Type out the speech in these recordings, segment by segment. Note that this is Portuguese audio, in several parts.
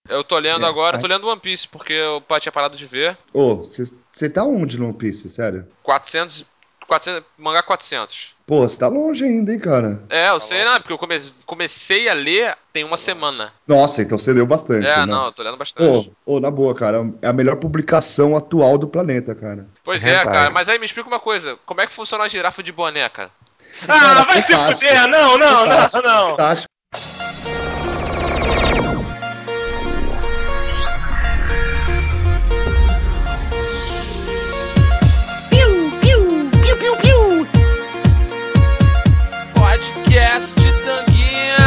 Eu tô lendo É. agora, tô lendo One Piece, porque o pai tinha parado de ver. Ô, você tá onde no One Piece, sério? 400, mangá 400. Pô, você tá longe ainda, hein, cara? É, eu sei, né? Porque eu comecei a ler tem uma semana. Nossa, então você leu bastante, É, não, não? eu tô lendo bastante. Ô, na boa, cara, é a melhor publicação atual do planeta, cara. Pois é, Hentai. cara, mas aí me explica uma coisa: como é que funciona a girafa de boné, cara? Cara, Ah, vai se fantástico, fuder! Não, não, não, fantástico, não! fantástico. Podcast de Tanguinha!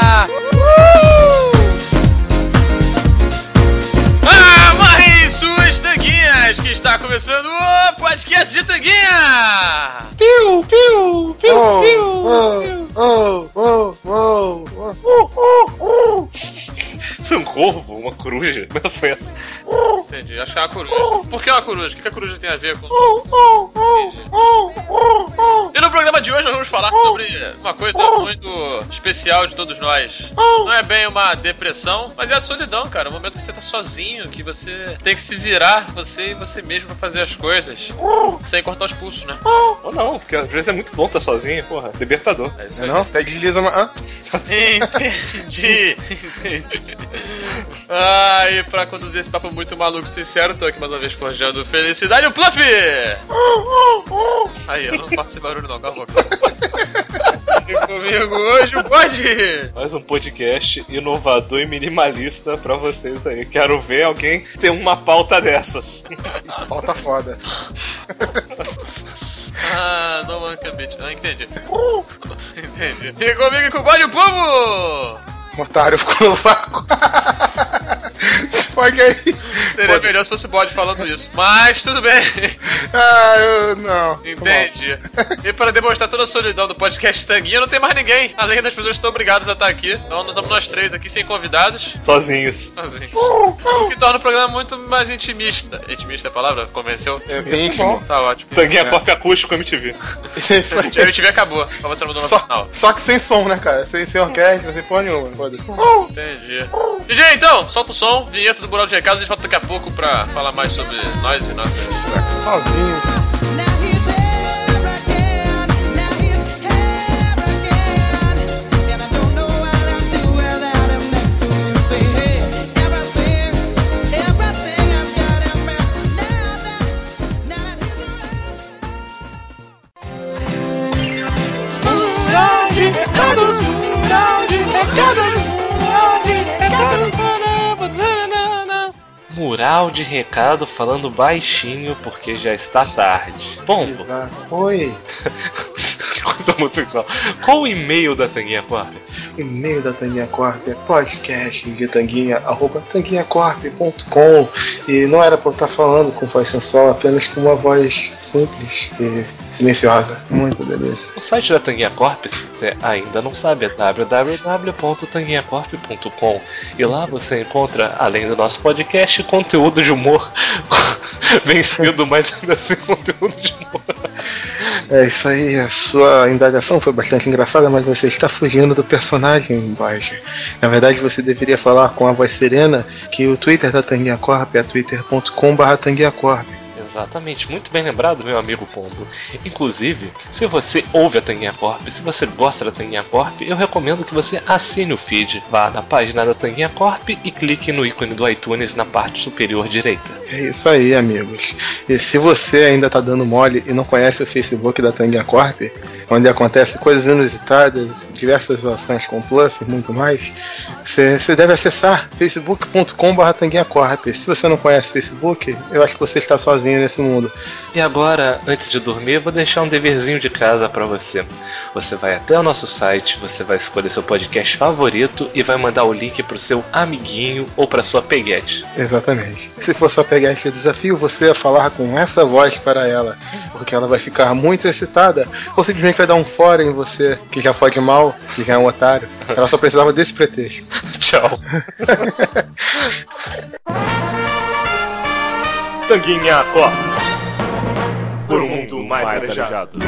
Amarrem suas tanguinhas, que está começando o podcast de Tanguinha! Piu, piu, piu, piu, Isso é um corvo? Uma coruja? Como é que foi essa? Entendi, acho que é uma coruja. Por que uma coruja? O que a coruja tem a ver com... E no programa de hoje nós vamos falar sobre uma coisa muito especial de todos nós. Não é bem uma depressão, mas é a solidão, cara. O momento que você tá sozinho, que você tem que se virar, você e você mesmo pra fazer as coisas. Sem cortar os pulsos, né? Ou não, porque às vezes é muito bom estar sozinho, porra. Libertador. É isso aí. Não, até desliza uma. Entendi. E pra conduzir esse papo muito maluco e sincero, tô aqui mais uma vez forjando felicidade, o Fluffy! Aí, eu não faço esse barulho não, cala a boca. E comigo hoje o Bode! Mais um podcast inovador e minimalista pra vocês aí. Quero ver alguém ter uma pauta dessas. Falta foda. No one can beat. Entendi. Entendi. E comigo e com o Bode o Pomo! O otário ficou no vácuo. Pode aí. Seria melhor se fosse o Bode falando isso. Mas tudo bem. Eu não. Entendi. E para demonstrar toda a solidão do podcast Tanguinha, não tem mais ninguém. Além das pessoas que estão obrigadas a estar aqui. Então nós estamos nós três aqui sem convidados. Sozinhos. Sozinhos. O que torna o programa muito mais intimista. Intimista é a palavra? Convenceu? É bem íntimo. Tá ótimo. Tanguinha Pop Acústico MTV. Isso aí. A MTV acabou. Pra você mudou no final. Só que sem som, né, cara? Sem orquestra, sem porra nenhuma. Foda-se. Entendi. DJ, então, solta o som, vinheta do Mural de Recados. A gente volta daqui a pouco pra falar mais sobre nós e nossas. Sozinho. Now he's here again. Now he's here again. And I don't know what I'd do without him next to me. Say, hey, everything I've got him back. Now that he's Mural de recado falando baixinho porque já está tarde. Pombo. Exato. Oi. Que coisa homossexual. Qual o e-mail da Tanguinha Corp? E-mail da Tanguinha Corp é podcast de tanguinha, @tanguinhacorp.com. E não era pra eu estar falando com voz sensual, apenas com uma voz simples e silenciosa. Muito delícia. O site da Tanguinha Corp, se você ainda não sabe, é www.tanguinhacorp.com. E lá você encontra, além do nosso podcast, conteúdo de humor vencido, mas ainda assim conteúdo de humor. É isso aí, a sua indagação foi bastante engraçada, mas você está fugindo do personagem embaixo. Na verdade, você deveria falar com a voz serena que o Twitter da Tanguinha Corp é twitter.com/tanguinhacorp. Exatamente, muito bem lembrado, meu amigo Pombo. Inclusive, se você ouve a Tanguinha Corp, se você gosta da Tanguinha Corp, eu recomendo que você assine o feed. Vá na página da Tanguinha Corp e clique no ícone do iTunes na parte superior direita. É isso aí, amigos. E se você ainda está dando mole e não conhece o Facebook da Tanguinha Corp, onde acontecem coisas inusitadas, diversas zoações com Fluff e muito mais, você deve acessar facebook.com/tanguinhacorp. Se você não conhece o Facebook, eu acho que você está sozinho nesse mundo. E agora, antes de dormir, eu vou deixar um deverzinho de casa pra você. Você vai até o nosso site, você vai escolher seu podcast favorito e vai mandar o link pro seu amiguinho ou pra sua peguete. Exatamente. Se for só pegar este desafio, você ia falar com essa voz para ela, porque ela vai ficar muito excitada, ou simplesmente vai dar um fora em você, que já fode mal, que já é um otário. Ela só precisava desse pretexto. Tchau. Tanguinha Corp. Por um mundo mais arejado.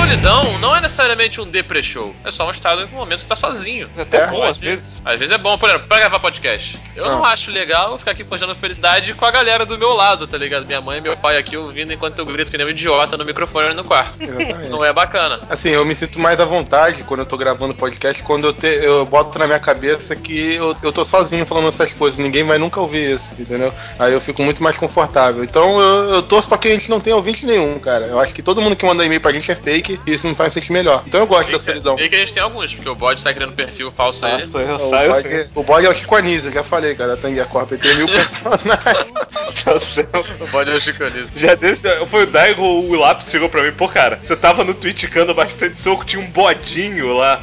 solidão não é necessariamente um deprê-show. É só um estado que no momento você tá sozinho. É até bom, às vezes. Às vezes é bom, por exemplo, pra gravar podcast. Eu não acho legal ficar aqui postando felicidade com a galera do meu lado, tá ligado? Minha mãe e meu pai aqui ouvindo enquanto eu grito que nem um idiota no microfone no quarto. Exatamente. Não é bacana. Assim, eu me sinto mais à vontade quando eu tô gravando podcast, quando eu boto na minha cabeça que eu tô sozinho falando essas coisas, ninguém vai nunca ouvir isso, entendeu? Aí eu fico muito mais confortável. Então eu torço pra que a gente não tenha ouvinte nenhum, cara. Eu acho que todo mundo que manda e-mail pra gente é fake e isso me faz sentir melhor. Então eu gosto da solidão. E que a gente tem alguns, porque o bode sai criando perfil falso aí. Nossa, eu saio assim. O bode é o Chico Anísio, eu já falei, cara, a Tanguia Corp tem 1000 personagens. Tá certo. O bode é o chicanismo. Já desse, foi o Daigo, o Lápis chegou pra mim, pô, cara, você tava no Twitchcando bastante soco, tinha um bodinho lá.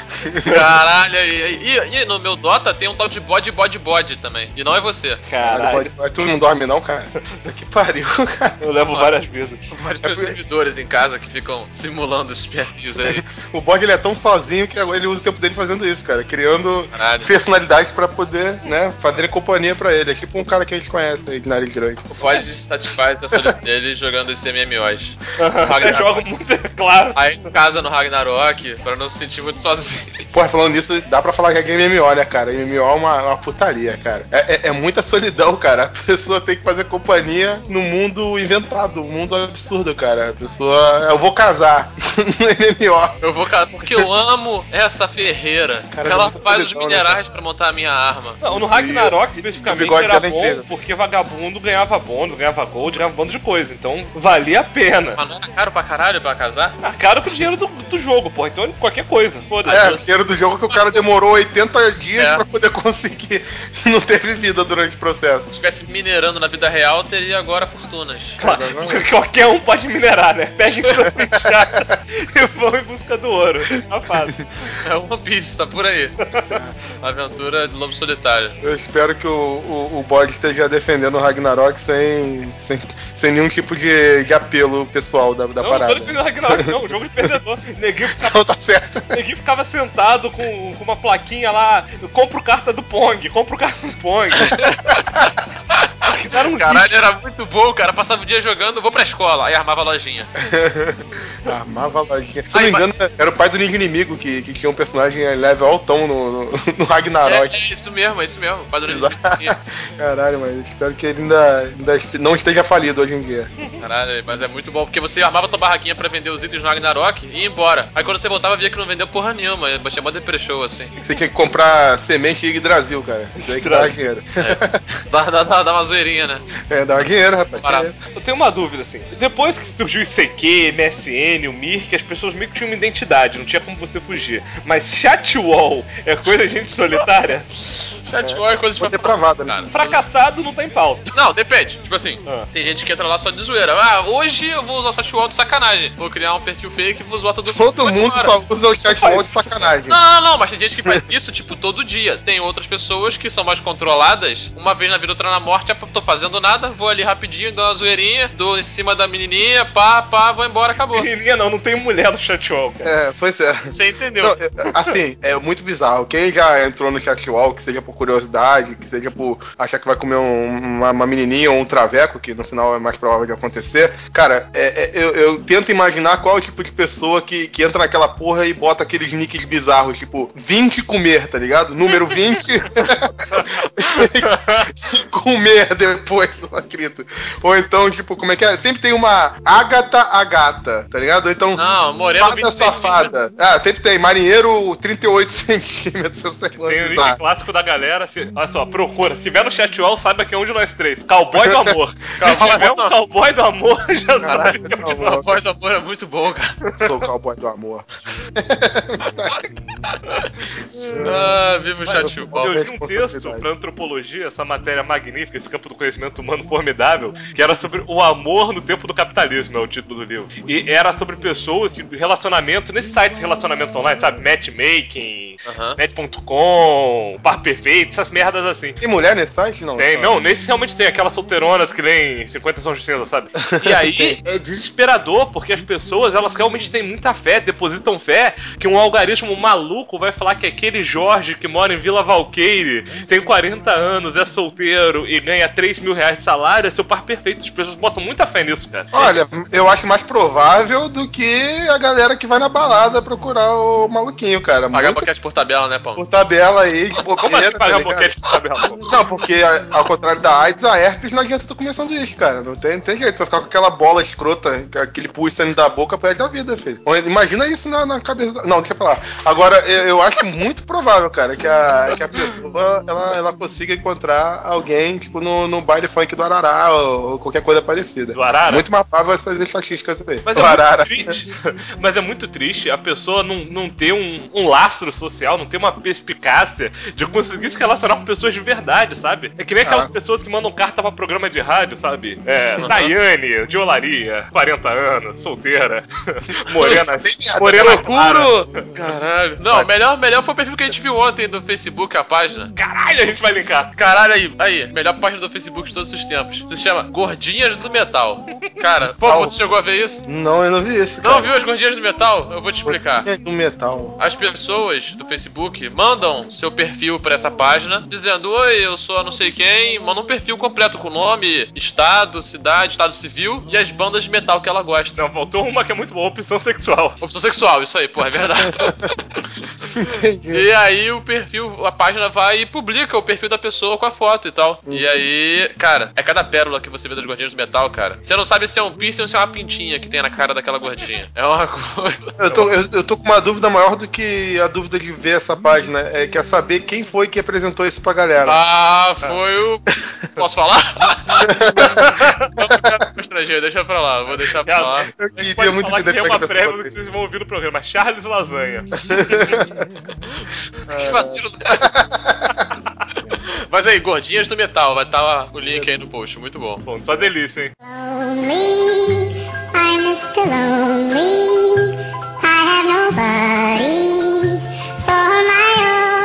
Caralho, e no meu Dota tem um tal de bode também. E não é você. Caralho. Tu não dorme não, cara? Que pariu, cara. Eu levo várias vezes. Pode ter os servidores em casa que ficam simulando esses perfis aí. O bode ele é tão sozinho que ele usa o tempo dele fazendo isso, cara. Criando Caralho. personalidades pra poder, né, fazer companhia pra ele. É tipo um cara que a gente conhece aí de nariz grande. O bode satisfaz a solidão dele jogando esse MMOs. Você joga muito, claro. Aí em casa no Ragnarok, pra não se sentir muito sozinho. Porra, falando nisso, dá pra falar que é MMO, né, cara? MMO é uma putaria, cara. É muita solidão, cara. A pessoa tem que fazer companhia no mundo inventado, um mundo absurdo, cara. A pessoa... Eu vou casar no MMO. Eu vou casar porque eu amo essa ferreira. Cara, ela muita faz os solidão, minerais pra montar a minha arma. Não, no Ragnarok especificamente o bigode era dela é bom incrível. porque vagabundo ganhava bônus, ganhava gold, ganhava um bando de coisa. Então valia a pena. Mas não é caro pra caralho pra casar? Ah, caro pro dinheiro do jogo, porra. Então qualquer coisa. Foda-se. O dinheiro do jogo que o cara demorou 80 dias É. pra poder conseguir. Não teve vida durante o processo. Se estivesse minerando na vida real, teria agora fortunas. Claro, porque qualquer um pode minerar, né? Peguem suas enxadas e vão em busca do ouro. Tá fácil. É One Piece, tá por aí. Aventura do Lobo Solitário. Eu espero que o bode esteja defendendo o Ragnarok sem nenhum tipo de apelo pessoal da Não, não parada. tô defendendo Ragnarok, não. O jogo de perdedor. Neguinho ficava, Então tá certo. neguinho ficava sentado com uma plaquinha lá. Compro carta do Pong, compro carta do Pong. Era um Caralho, era muito bom, cara. Passava o dia jogando, vou pra escola. Aí armava a lojinha. Armava a lojinha. Se não me engano, era o pai do Ninja Inimigo que tinha um personagem level altão no Ragnarok. É isso mesmo, Padrão de Caralho, mas espero que ele ainda não esteja falido hoje em dia. Caralho, mas é muito bom, porque você armava tua barraquinha pra vender os itens no Ragnarok e ia embora. Aí quando você voltava, via que não vendeu porra nenhuma. Eu achei mó depressão, assim. Você tinha que comprar semente Yggdrasil, cara. Isso aí que dá dinheiro. Dá uma zoeirinha, né? Dá dinheiro, rapaz. Barato. Eu tenho uma dúvida, assim. Depois que surgiu o ICQ, MSN, o Mirk, as pessoas meio que tinham uma identidade, não tinha como você fugir. Mas chatwall é coisa de gente solitária? Chatwall é coisa de Vou ter pravada, né? cara. Fracassado não tá em pauta. Não, depende. Tipo assim, Ah. tem gente que entra lá só de zoeira. Ah, hoje eu vou usar o chatwall de sacanagem. Vou criar um perfil fake e vou zoar todo mundo. Todo mundo Agora. só usa o chatbot de sacanagem. Não, mas tem gente que faz isso, tipo, todo dia. Tem outras pessoas que são mais controladas. Uma vez na vida, outra na morte. Tô fazendo nada, vou ali rapidinho, dou uma zoeirinha, dou em cima da menininha, pá, vou embora, acabou. Menininha não tem mulher no chatwall, cara. Pois é. Você entendeu? Não, assim, é muito bizarro. Quem já entrou no chatwall, que seja por curiosidade, que seja por achar que vai comer uma menininha ou um traveco, que no final é mais provável de acontecer, cara, eu tento imaginar qual é o tipo de pessoa que entra naquela porra e bota aqueles nicks bizarros, tipo, 20 comer, tá ligado? Número 20 e comer depois, não acredito. Ou então, tipo, como é que é? Sempre tem uma Agatha a gata, tá ligado? Ou então, Não, Moreno fada safada. Ah, sempre tem. Marinheiro 38 centímetros. Tem o nick clássico da galera. Olha só, procura. Se tiver no chatwall, saiba que é um de nós três. Cowboy do amor. Se tiver um cowboy do amor, já sabe que é um de nós. A voz do amor é muito bom, cara. Sou o cowboy do amor. Ah, viva o chatwall. Eu li um texto pra antropologia, essa matéria magnífica, esse campo do conhecimento humano formidável, que era sobre o amor no tempo do capitalismo, é o título do livro. E era sobre pessoas que relacionamento, nesses sites de relacionamento online, sabe? Matchmaking, Aham. Net.com, Par Perfeito, essas merdas assim. Tem mulher nesse site? Não. Tem, não, nesse realmente tem aquelas solteironas que nem 50 sons de cinza, sabe? E aí é desesperador, porque as pessoas, elas realmente têm muita fé, depositam fé, que um algoritmo maluco vai falar que aquele Jorge que mora em Vila Valqueire, tem 40 anos, é solteiro e ganha 3 mil reais de salário, é seu par perfeito. As pessoas botam muita fé nisso, cara. Olha, eu acho mais provável do que a galera que vai na balada procurar o maluquinho, cara. Pagar Muito boquete por tabela, né, Pão? por tabela aí, de bobeira, Como assim tá pagar um ligado? boquete por tabela? Não, porque ao contrário da AIDS, a herpes não adianta tu começando isso, cara. Não tem jeito. Tu vai ficar com aquela bola escrota, aquele pus saindo da boca pro resto da vida, filho. Imagina isso na cabeça. Não, deixa pra lá. Agora, eu acho muito provável, cara, que a pessoa ela consiga encontrar alguém, tipo, no baile funk do Arará ou qualquer coisa parecida. Do Arara? Muito matável essas estatísticas aí. Mas do é Arara. muito triste. Mas é muito triste a pessoa não ter um lastro social, não ter uma perspicácia de conseguir se relacionar com pessoas de verdade, sabe? É que nem aquelas pessoas que mandam carta pra programa de rádio, sabe? Daiane, de Olaria, 40 anos, solteira, morena clara. Caralho. Não, melhor foi o perfil que a gente viu ontem do Facebook, a página. Caralho, a gente vai linkar. Caralho, aí, melhor página do Facebook de todos os tempos. Se chama Gordinhas do Metal. Cara, pô, você chegou a ver isso? Não, eu não vi isso, cara. Não viu as Gordinhas do Metal? Eu vou te explicar. Do metal. As pessoas do Facebook mandam seu perfil pra essa página, dizendo: oi, eu sou a não sei quem. Manda um perfil completo com nome, estado, cidade, estado civil e as bandas de metal que ela gosta. Não, faltou uma que é muito boa, opção sexual. Opção sexual, isso aí, pô, é verdade. Entendi. E aí o perfil, a página vai e publica o perfil da pessoa com a foto e tal. E aí, cara, é cada pérola que você vê das Gordinhas do Metal, cara. Você não sabe se é um piercing ou se é uma pintinha que tem na cara daquela gordinha. É uma coisa. Eu tô com uma dúvida maior do que a dúvida de ver essa página. É que é saber quem foi que apresentou isso pra galera. Ah, foi o... Posso falar? Não, cara, estrangeiro, deixa pra lá, vou deixar pra lá. Eu A gente queria pode muito falar que entender é como é uma que prévia essa do que vocês vão ouvir no programa. Charles Lasanha. Que vacilo. Mas aí, Gordinhas do Metal, vai estar o link aí no post, muito bom. Bom, só delícia, hein? Lonely, I'm Mr. Lonely. I have nobody for my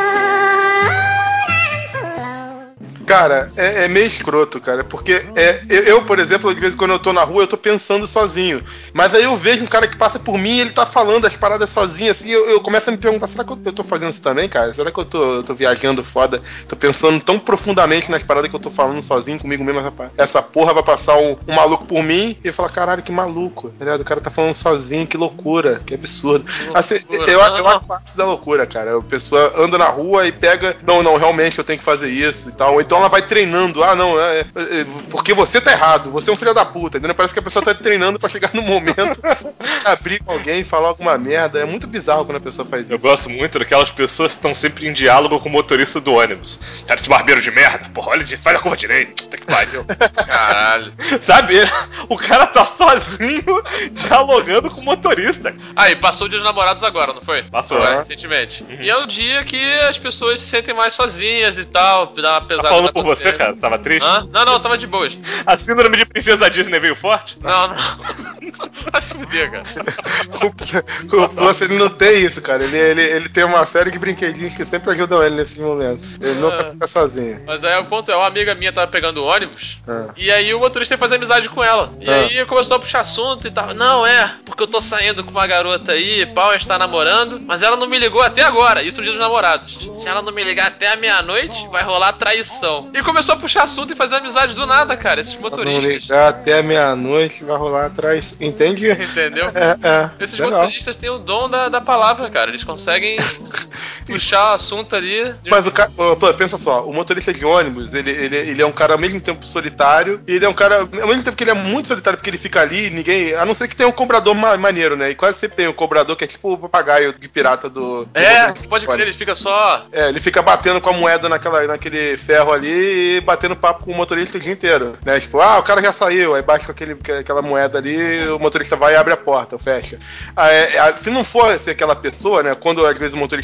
own. I'm so lonely. Cara, é meio escroto, cara, porque eu, por exemplo, de vez em quando eu tô na rua, eu tô pensando sozinho, mas aí eu vejo um cara que passa por mim e ele tá falando as paradas sozinho, assim, eu começo a me perguntar, será que eu tô fazendo isso também, cara? Será que eu tô viajando foda? Tô pensando tão profundamente nas paradas que eu tô falando sozinho comigo mesmo, rapaz. Essa porra vai passar um maluco por mim e falar, caralho, que maluco, tá ligado? O cara tá falando sozinho, que loucura, que absurdo. Assim, eu acho parte da loucura, cara. A pessoa anda na rua e pega, não, realmente eu tenho que fazer isso e tal, ou então ela vai treinando, porque você tá errado, você é um filho da puta, entendeu? Parece que a pessoa tá treinando pra chegar no momento abrir com alguém, falar alguma merda. É muito bizarro quando a pessoa faz isso. Eu gosto muito daquelas pessoas que estão sempre em diálogo com o motorista do ônibus. Cara, esse barbeiro de merda, porra, faz a curva direita, puta que pariu. Caralho. Sabe? O cara tá sozinho dialogando com o motorista. Aí, passou o Dia dos Namorados agora, não foi? Passou, Foi, né? recentemente. E é o dia que as pessoas se sentem mais sozinhas e tal, dá uma pesada Tá falando na por você, consciência. cara? Tava triste? Hã? Não, tava de boas. A síndrome de princesa Disney veio forte? Não. Vai se fuder, cara. O Fluff, ele não tem isso, cara. Ele tem uma série de brinquedinhos que sempre ajudam ele nesses momentos. Ele nunca fica sozinho. Mas aí o ponto é, uma amiga minha tava pegando o ônibus, Ah. e aí o motorista ia fazer amizade com ela. E aí começou a puxar assunto e tal. Não, porque eu tô saindo com uma garota aí, pau, a gente tá namorando, mas ela não me ligou até agora, isso no Dia dos Namorados. Se ela não me ligar até a meia-noite, vai rolar traição. E começou a puxar assunto e fazer amizade do nada, cara, esses Não motoristas. ligar até meia-noite, vai rolar atrás. Entende? Entendeu? Esses Legal. motoristas têm o dom da palavra, cara. Eles conseguem puxar o assunto ali. Mas o cara, pô, pensa só, o motorista de ônibus, ele é um cara ao mesmo tempo solitário, e ele é um cara, ao mesmo tempo que ele é muito solitário, porque ele fica ali, ninguém, a não ser que tenha um cobrador maneiro, né? E quase sempre tem um cobrador que é tipo o papagaio de pirata do motorista Pode de crer, ônibus. ele fica só. Ele fica batendo com a moeda naquele ferro ali e batendo papo com o motorista o dia inteiro, né? Tipo, o cara já saiu, aí baixa aquela moeda ali, o motorista vai e abre a porta, fecha. Se não fosse aquela pessoa, né? Quando às vezes o motorista não fala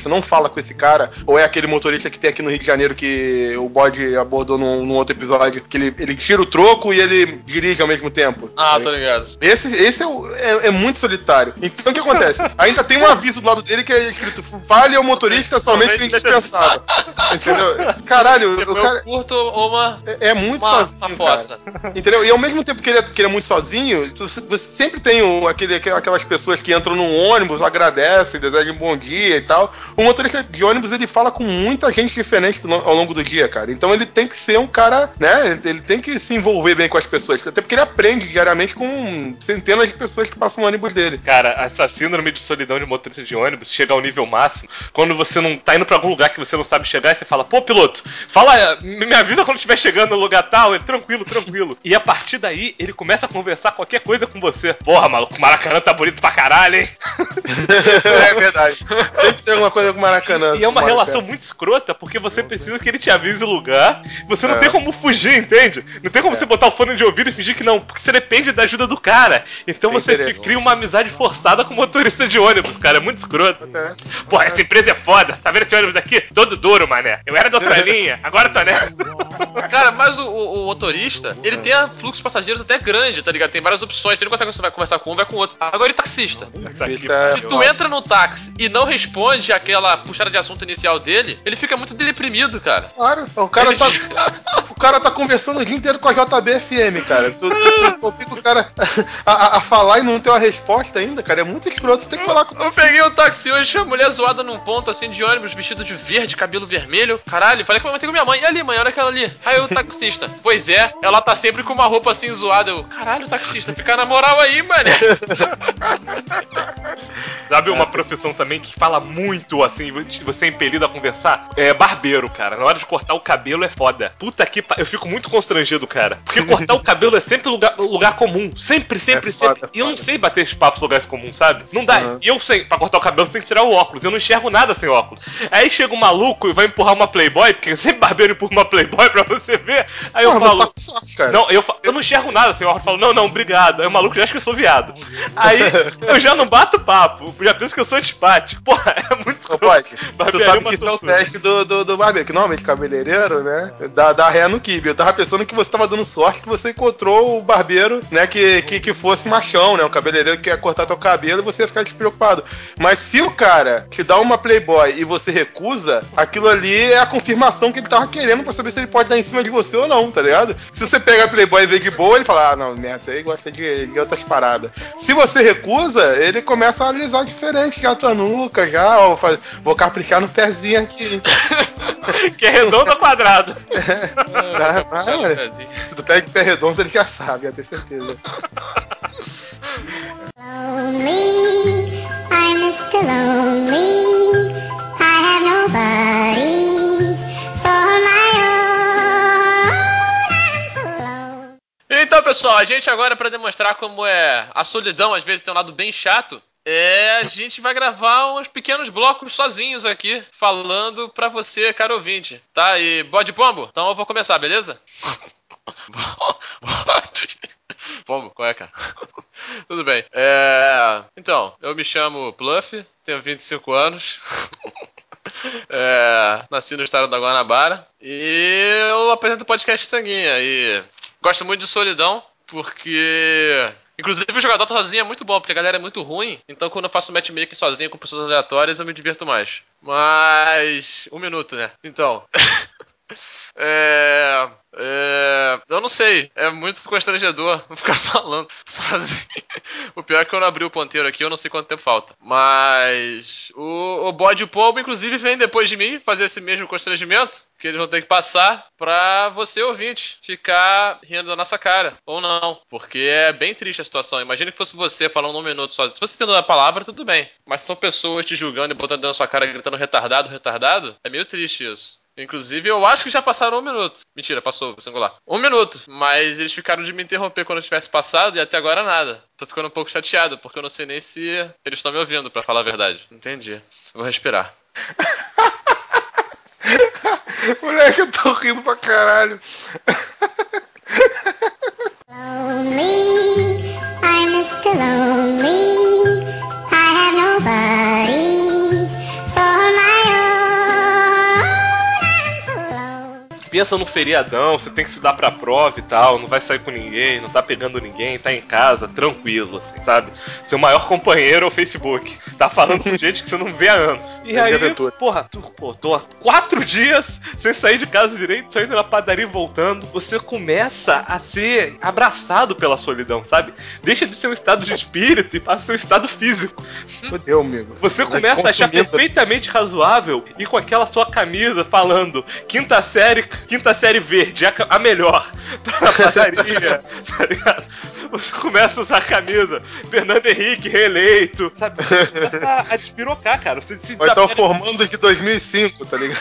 fala com esse cara, ou é aquele motorista que tem aqui no Rio de Janeiro que o bode abordou num outro episódio, que ele tira o troco e ele dirige ao mesmo tempo. Ah, tô ligado. Esse é muito solitário. Então o que acontece? Ainda tem um aviso do lado dele que é escrito: fale ao motorista somente o indispensável. Entendeu? Caralho, Tipo, o cara eu curto uma é muito uma sozinho, fossa. cara. Entendeu? E ao mesmo tempo que ele é muito sozinho, você sempre tem aquelas pessoas que entram num ônibus, agradecem, desejam um bom dia e tal. O motorista de ônibus, ele fala com muita gente diferente ao longo do dia, cara. Então ele tem que ser um cara, né? Ele tem que se envolver bem com as pessoas. Até porque ele aprende diariamente com centenas de pessoas que passam no ônibus dele. Cara, essa síndrome de solidão de motorista de ônibus chega ao nível máximo quando você não tá indo pra algum lugar que você não sabe chegar e você fala: pô, piloto, me avisa quando estiver chegando no lugar tal. Ele, tranquilo. E a partir daí, ele começa a conversar qualquer coisa com você. Porra, maluco, o Maracanã tá bonito pra caralho, hein? É verdade. Sempre tem alguma coisa com o Maracanã. E é uma relação muito escrota, porque você precisa que ele te avise o lugar. Você não tem como fugir, entende? Não tem como você botar o fone de ouvido e fingir que não, porque você depende da ajuda do cara. Então você cria uma amizade forçada com o motorista de ônibus, cara. É muito escroto. Porra, essa empresa é foda. Tá vendo esse ônibus aqui? Todo duro, mané. Eu era da outra linha, agora tô nessa. Cara, mas o motorista, ele tem fluxo de passageiros até grande, tá ligado? Tem várias opções. Se ele consegue conversar com um, vai com o outro. Agora, e taxista? Se tu entra no táxi e não responde aquela puxada de assunto inicial dele, ele fica muito deprimido, cara. Claro, o cara tá conversando o dia inteiro com a JBFM, cara. Tu fica o cara a falar e não ter uma resposta ainda, cara. É muito escroto, você tem que falar com o Eu peguei um táxi hoje, tinha uma mulher zoada num ponto assim de ônibus, vestido de verde, cabelo vermelho. Caralho, falei que eu com minha mãe. E ali, mãe, olha aquela ali. Aí o taxista: pois é, ela tá sempre com uma roupa assim zoada. Eu, caralho, taxista, fica na moral aí, mano. Sabe uma profissão também que fala muito, assim, você é impelido a conversar? É barbeiro, cara. Na hora de cortar o cabelo é foda. Puta que eu fico muito constrangido, cara. Porque cortar o cabelo é sempre lugar comum. Sempre. E eu não sei bater esses papos em lugares comuns, sabe? Não dá. E eu sei, pra cortar o cabelo você tem que tirar o óculos. Eu não enxergo nada sem óculos. Aí chega um maluco e vai empurrar uma Playboy, porque sempre barbeiro empurra uma Playboy pra você ver. Aí eu falo... Tá com sorte, cara. Não, eu não enxergo nada sem óculos. Eu falo, não, obrigado. Aí o maluco já acha que eu sou viado. Aí eu já não bato papo. Já penso que eu sou antipático. Porra, é muito escroto. Tu sabe que isso é o teste do barbeiro, que normalmente cabeleireiro, né, dá ré no kibe. Eu tava pensando que você tava dando sorte que você encontrou o barbeiro, né, que fosse machão, né, o cabeleireiro que ia cortar teu cabelo e você ia ficar despreocupado. Mas se o cara te dá uma Playboy e você recusa, aquilo ali é a confirmação que ele tava querendo pra saber se ele pode dar em cima de você ou não, tá ligado? Se você pega a Playboy e vê de boa, ele fala: ah, não, merda, você aí gosta de outras paradas. Se você recusa, ele começa a analisar diferente já a tua nuca, já, ó, vou caprichar no pezinho aqui. Que é redondo ou quadrado? Se tu pega de pé redondo, ele já sabe, eu tenho certeza. Lonely, I'm Mr. Lonely. I have nobody for my own. I'm so alone. Então, pessoal, a gente agora, pra demonstrar como é a solidão, às vezes tem um lado bem chato, a gente vai gravar uns pequenos blocos sozinhos aqui, falando pra você, caro ouvinte, tá? E bode pombo? Então eu vou começar, beleza? Pombo, qual é, cara? Tudo bem. Então, eu me chamo Pluff, tenho 25 anos. Nasci no estado da Guanabara. E eu apresento o podcast Tanguinha. E gosto muito de solidão, porque... Inclusive o jogador sozinho é muito bom, porque a galera é muito ruim. Então quando eu faço matchmaking sozinho com pessoas aleatórias, eu me divirto mais. Mas... um minuto, né? Então... eu não sei, é muito constrangedor ficar falando sozinho. O pior é que eu não abri o ponteiro aqui, eu não sei quanto tempo falta. Mas o bode e o pombo, inclusive, vem depois de mim fazer esse mesmo constrangimento, que eles vão ter que passar pra você, ouvinte, ficar rindo da nossa cara. Ou não, porque é bem triste a situação. Imagina que fosse você falando um minuto sozinho. Se você entendeu a palavra, tudo bem. Mas se são pessoas te julgando e botando na sua cara, gritando retardado, é meio triste isso. Inclusive, eu acho que já passaram 1 minuto. Mentira, passou, singular. 1 minuto. Mas eles ficaram de me interromper quando eu tivesse passado e até agora nada. Tô ficando um pouco chateado, porque eu não sei nem se eles estão me ouvindo, pra falar a verdade. Entendi. Vou respirar. Moleque, eu tô rindo pra caralho. Lonely, I'm Mr. Lonely. I have nobody for my own. pensa no feriadão, você tem que estudar pra prova e tal, não vai sair com ninguém, não tá pegando ninguém, tá em casa, tranquilo, assim, sabe? Seu maior companheiro é o Facebook. Tá falando com gente que você não vê há anos. E aí, porra, tô há 4 dias sem sair de casa direito, só indo na padaria e voltando. Você começa a ser abraçado pela solidão, sabe? Deixa de ser um estado de espírito e passa a ser um estado físico. Fudeu, amigo. Você começa a achar perfeitamente razoável ir com aquela sua camisa falando quinta série verde, a melhor pra padaria, tá ligado? Você começa a usar a camisa Fernando Henrique reeleito, sabe? Você começa a despirocar, cara. Você se Vai estar o formando de 2005, tá ligado?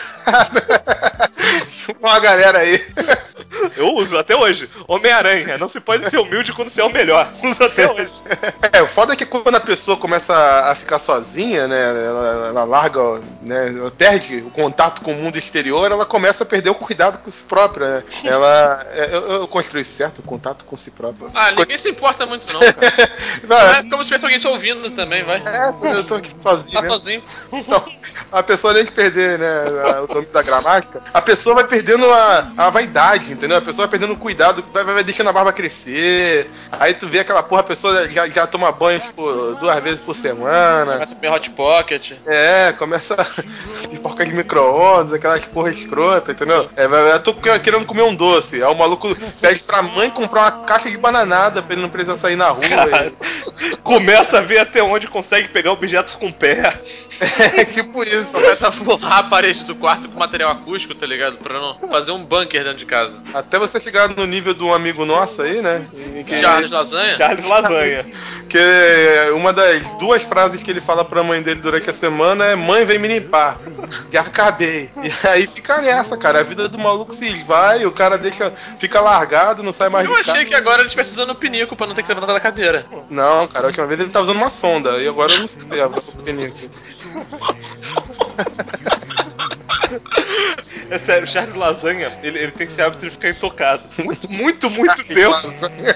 Uma galera aí. Eu uso até hoje. Homem-Aranha. Não se pode ser humilde quando você é o melhor. Uso até hoje. O foda é que quando a pessoa começa a ficar sozinha, né? Ela larga, né? Ela perde o contato com o mundo exterior, ela começa a perder o cuidado com si própria, né? Eu construí isso, certo? O contato com si própria. Ninguém se importa muito, não, cara. Não é como se tivesse alguém se ouvindo também, vai. Eu tô aqui sozinho. Tá mesmo. sozinho. Então, a pessoa, além de perder, né, o domínio da gramática, a pessoa vai perdendo a vaidade, entendeu? A pessoa vai perdendo o cuidado, vai deixando a barba crescer. Aí tu vê aquela porra, a pessoa já toma banho, tipo, 2 vezes por semana. Começa a comer Hot Pocket. Começa a pipoca de micro-ondas, aquelas porra escrota, entendeu? Eu tô querendo comer um doce. Aí o maluco pede pra mãe comprar uma caixa de bananada pra ele não precisar sair na rua. Cara, começa a ver até onde consegue pegar objetos com pé. É tipo isso. Começa a forrar a parede do quarto com material acústico, tá ligado? Pra não fazer um bunker dentro de casa. Até você chegar no nível de um amigo nosso aí, né? Charles Lasanha? Charles Lasanha. Que uma das 2 frases que ele fala pra mãe dele durante a semana é: mãe, vem me limpar. Já acabei. E aí fica nessa, cara. A vida do maluco se esvai, o cara fica largado, não sai mais de Eu casa. achei que agora ele estivesse usando o pinico pra não ter que levantar da cadeira. Não, cara, a última vez ele tava usando uma sonda. E agora eu não sei o pinico. É sério, o Charles Lasanha, ele tem esse hábito de ficar intocado. Muito tempo.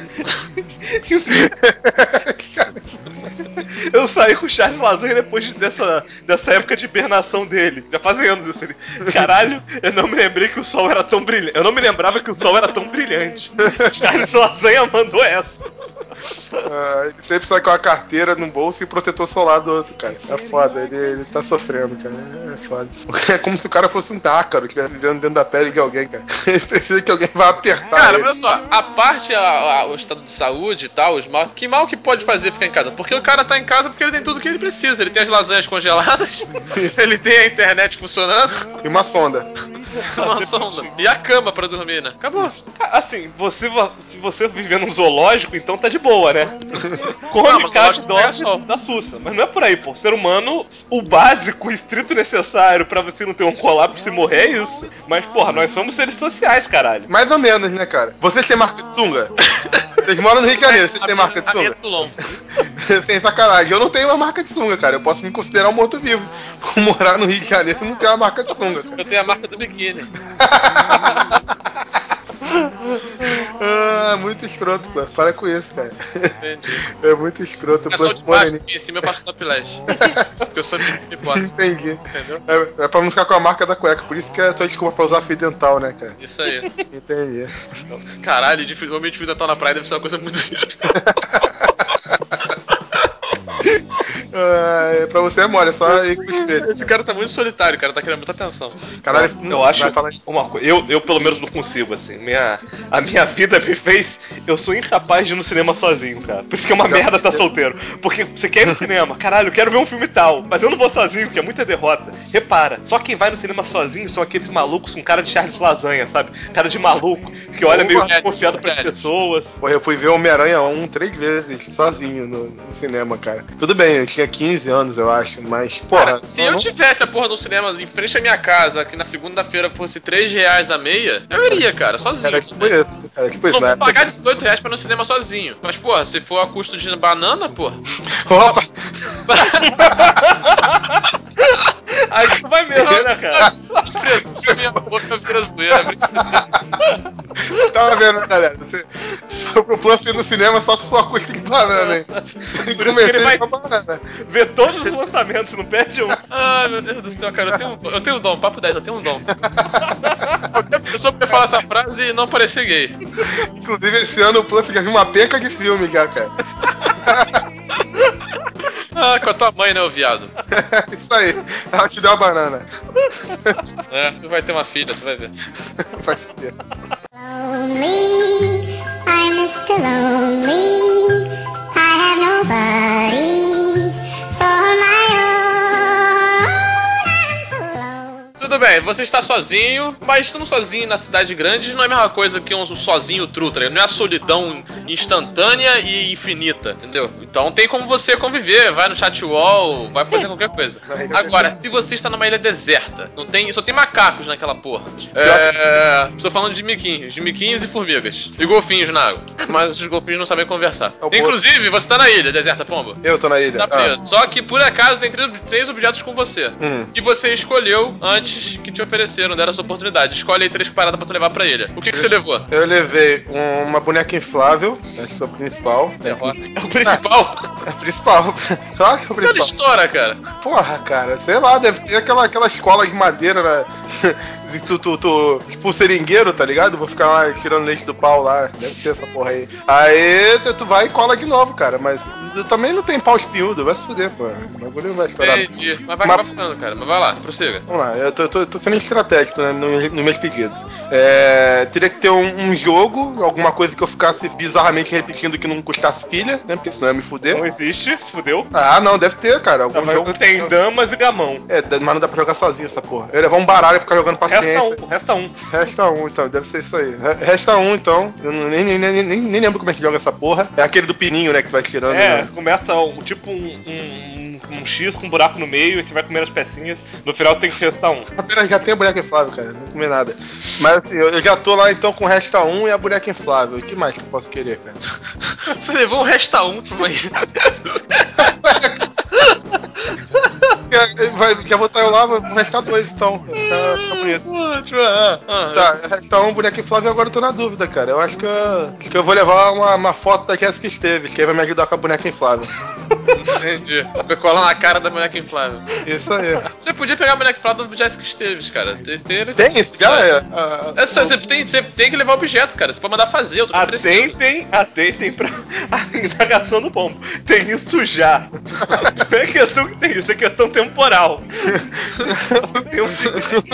Eu saí com o Charles Lasanha depois dessa época de hibernação dele. Já fazem anos isso. Caralho, eu não me lembrei que o sol era tão brilhante. Eu não me lembrava que o sol era tão brilhante. Charles Lasanha mandou essa. Ele sempre sai com a carteira no bolso e protetor solar do outro, cara. É foda, ele tá sofrendo, cara. É foda. É como se o cara fosse um ácaro que estivesse vivendo dentro da pele de alguém, cara. Ele precisa que alguém vá apertar. Cara, ele. olha só, a parte, o estado de saúde e tal, os mal, que mal que pode fazer ficar em casa? Porque o cara tá em casa porque ele tem tudo que ele precisa. Ele tem as lasanhas congeladas, ele tem a internet funcionando, E uma sonda. uma sonda, e a cama pra dormir, né? Acabou. Assim, se você viver num zoológico, então tá de boa, né? Não, Come, mas caga, zoológico não é dorme, dá sussa. Mas não é por aí, pô. O ser humano, o básico, o estrito necessário pra você não ter um colapso e morrer é isso. Mas, porra, nós somos seres sociais, caralho. Mais ou menos, né, cara? Vocês têm marca de sunga? Vocês moram no Rio de Janeiro, vocês têm marca de sunga? Sem sacanagem, eu não tenho uma marca de sunga, cara. Eu posso me considerar um morto-vivo. Por morar no Rio de Janeiro, eu não tenho uma marca de sunga, cara. Eu tenho a marca do biquíni. Muito escroto, cara. Para com isso, cara. Entendi. É muito escroto. É só de baixo, em cima eu passo topless. Porque eu sou de posse. Entendi. Entendeu? É pra não ficar com a marca da cueca, por isso que é a tua desculpa pra usar fio dental, né, cara? Isso aí. Entendi. Caralho, homem de fio dental na praia deve ser uma coisa muito. Pra você é mole, é só ir com o espelho. Esse cara tá muito solitário, cara, tá querendo muita atenção. Caralho, Eu acho vai falar... uma coisa. Eu pelo menos não consigo, assim. A minha vida me fez. Eu sou incapaz de ir no cinema sozinho, cara. Por isso que é uma merda estar solteiro. Porque você quer ir no cinema, caralho, eu quero ver um filme tal, mas eu não vou sozinho, que é muita derrota. Repara, só quem vai no cinema sozinho são aqueles malucos com cara de Charles Lasanha, sabe? Cara de maluco, que olha meio desconfiado pras pessoas. Porra, eu fui ver Homem-Aranha 3 vezes, sozinho no cinema, cara. Tudo bem, eu tinha 15 anos, eu acho, mas, porra... Cara, se eu tivesse a porra do cinema em frente à minha casa, que na segunda-feira fosse R$3 a meia, eu iria, cara, sozinho. Era tipo isso. Era tipo isso, Não né? vou pagar R$18 pra ir no cinema sozinho. Mas, porra, se for a custo de banana, porra... Opa! Aí tu vai mesmo, né, cara? Minha boca vira zoeira. Tava vendo, galera? Você Pro Fluff no cinema só se for a custa de banana, hein? Por isso que ele vai com a banana. ver todos os lançamentos, não perde um. Ai, meu Deus do céu, cara, eu tenho um dom, papo 10, eu tenho um dom. Qualquer pessoa poder falar essa frase e não parecer gay. Inclusive, esse ano o Fluff já viu uma penca de filme já, cara. Ah, com a tua mãe, né, ô viado? Isso aí, ela te deu a banana. É, tu vai ter uma filha, tu vai ver. Vai se ver. Lonely, I'm Mr. Lonely. I have nobody for my own. I'm so lonely. Tudo bem, você está sozinho, mas estando sozinho na cidade grande não é a mesma coisa que um sozinho true, tá ligado? Não é a solidão instantânea e infinita, entendeu? Então tem como você conviver, vai no chat wall, vai fazer qualquer coisa. Agora, se você está numa ilha deserta, só tem macacos naquela porra. Estou falando de miquinhos e formigas. E golfinhos na água. Mas os golfinhos não sabem conversar. Inclusive, você tá na ilha, deserta, pomba. Eu tô na ilha. Tá preso. Só que por acaso tem três objetos com você. Que você escolheu antes que te ofereceram, deram essa oportunidade. Escolhe aí 3 paradas pra tu levar pra ilha. O que você levou? Eu levei uma boneca inflável, acho que é o principal. É o principal? É o principal. Claro que é o Você não principal. estoura, cara. Porra, cara, sei lá, deve ter aquela escola de madeira, né? Tipo seringueiro, tá ligado? Vou ficar lá tirando leite do pau lá. Deve ser essa porra aí. Aí tu vai e cola de novo, cara. Mas eu também não tem pau espinhudo, vai se fuder, pô. O bagulho não vai estourar. Entendi. Mas vai acabar ficando, cara. Mas vai lá, prossiga. Vamos lá, eu tô sendo estratégico, né, nos meus pedidos. Teria que ter um jogo, alguma coisa que eu ficasse bizarramente repetindo que não custasse pilha, né? Porque senão ia me fuder. Não existe, se fudeu. Ah, não, deve ter, cara. Algum jogo. Tem damas e gamão. Mas não dá pra jogar sozinho essa porra. Eu ia levar um baralho e ficar jogando paciência. Resta um. Resta um, então, deve ser isso aí. Resta um, então. Eu nem lembro como é que joga essa porra. É aquele do pininho, né, que tu vai tirando. É, né? começa tipo um X com um buraco no meio e você vai comer as pecinhas. No final tem que restar um. Apenas já tem a boneca inflável, cara. Não comer nada. Mas assim, eu já tô lá então com resta um e a boneca inflável. O que mais que eu posso querer, cara? Você levou um resta um pra uma ilha. Já vou estar eu lá, vou restar 2 então. Vai ficar bonito. Tá, resta um, boneca inflável e agora eu tô na dúvida, cara. Eu acho que eu vou levar uma foto da Jéssica Esteves, que aí vai me ajudar com a boneca inflável. Entendi. Vai colar na cara da boneca inflável. Isso aí. Você podia pegar a boneca inflável do Jessica Esteves, cara. Tem isso, já é. É só, você tem que levar objeto, cara. Você pode mandar fazer, eu tô te oferecendo. Tem pra a indagação do pombo. Tem isso já. Não é questão que tem isso, é questão temporal. Não tem um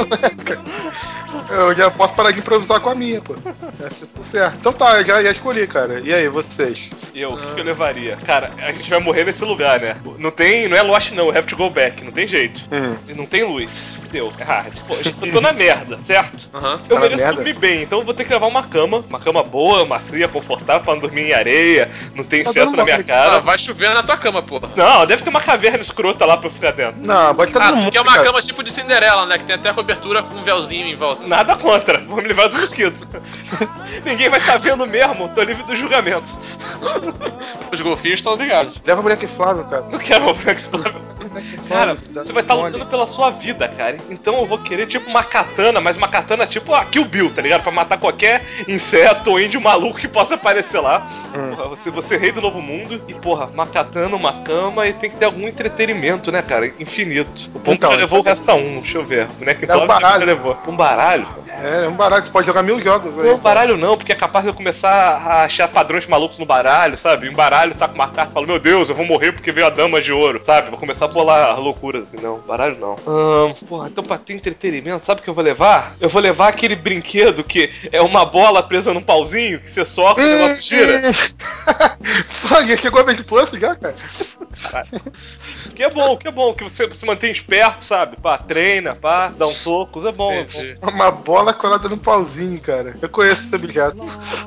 Eu já posso parar de improvisar com a minha, pô. Acho que isso certo. Então tá, eu já escolhi, cara. E aí, vocês? O que eu levaria? Cara, a gente vai morrer nesse lugar, né? Não é Lost não, have to go back, não tem jeito. E não tem luz. Fudeu, é hard. Pô, eu tô na merda, certo? Eu Tá mereço na merda? dormir bem, então eu vou ter que levar uma cama boa, macia, confortável, pra não dormir em areia, não tem Tá inseto dando na uma minha preguiça. cara. Vai chover na tua cama, porra. Não, deve ter uma caverna escrota lá pra eu ficar dentro. Não, pode estar todo mundo. Que é uma cara. cama tipo de Cinderela, né? Que tem até a cobertura com um véuzinho em volta. Nada contra, vou me livrar dos mosquitos. Ninguém vai estar vendo mesmo, tô livre dos julgamentos. Os golfinhos estão ligados. Leva a boneca inflável, cara. Não quero uma boneca inflável. Cara, Dá você vai estar mole. lutando pela sua vida, cara. Então eu vou querer tipo uma katana, mas uma katana tipo a Kill Bill, tá ligado? Pra matar qualquer inseto ou índio maluco que possa aparecer lá. Porra, você é rei do novo mundo e, porra, uma katana, uma cama e tem que ter algum entretenimento, né, cara? Infinito. O ponto Então, já levou o isso resta um, deixa eu ver. Boneca um inflável baralho. já levou. Um baralho? É um baralho, tu pode jogar 1000 jogos aí. Não, baralho não, porque é capaz de eu começar a achar padrões malucos no baralho, sabe? Um baralho tá com uma carta e falo, meu Deus, eu vou morrer porque veio a dama de ouro, sabe? Vou começar a bolar loucuras assim, não. Baralho não. Porra, então pra ter entretenimento, sabe o que eu vou levar? Eu vou levar aquele brinquedo que é uma bola presa num pauzinho, que você soca e o negócio gira. Pô, já chegou a vez de plus já, cara? Que é bom, que você se mantém esperto, sabe? Pá, treina, pá, dá uns socos, é bom. Entendi. Uma bola colada no pauzinho, cara. Eu conheço esse objeto.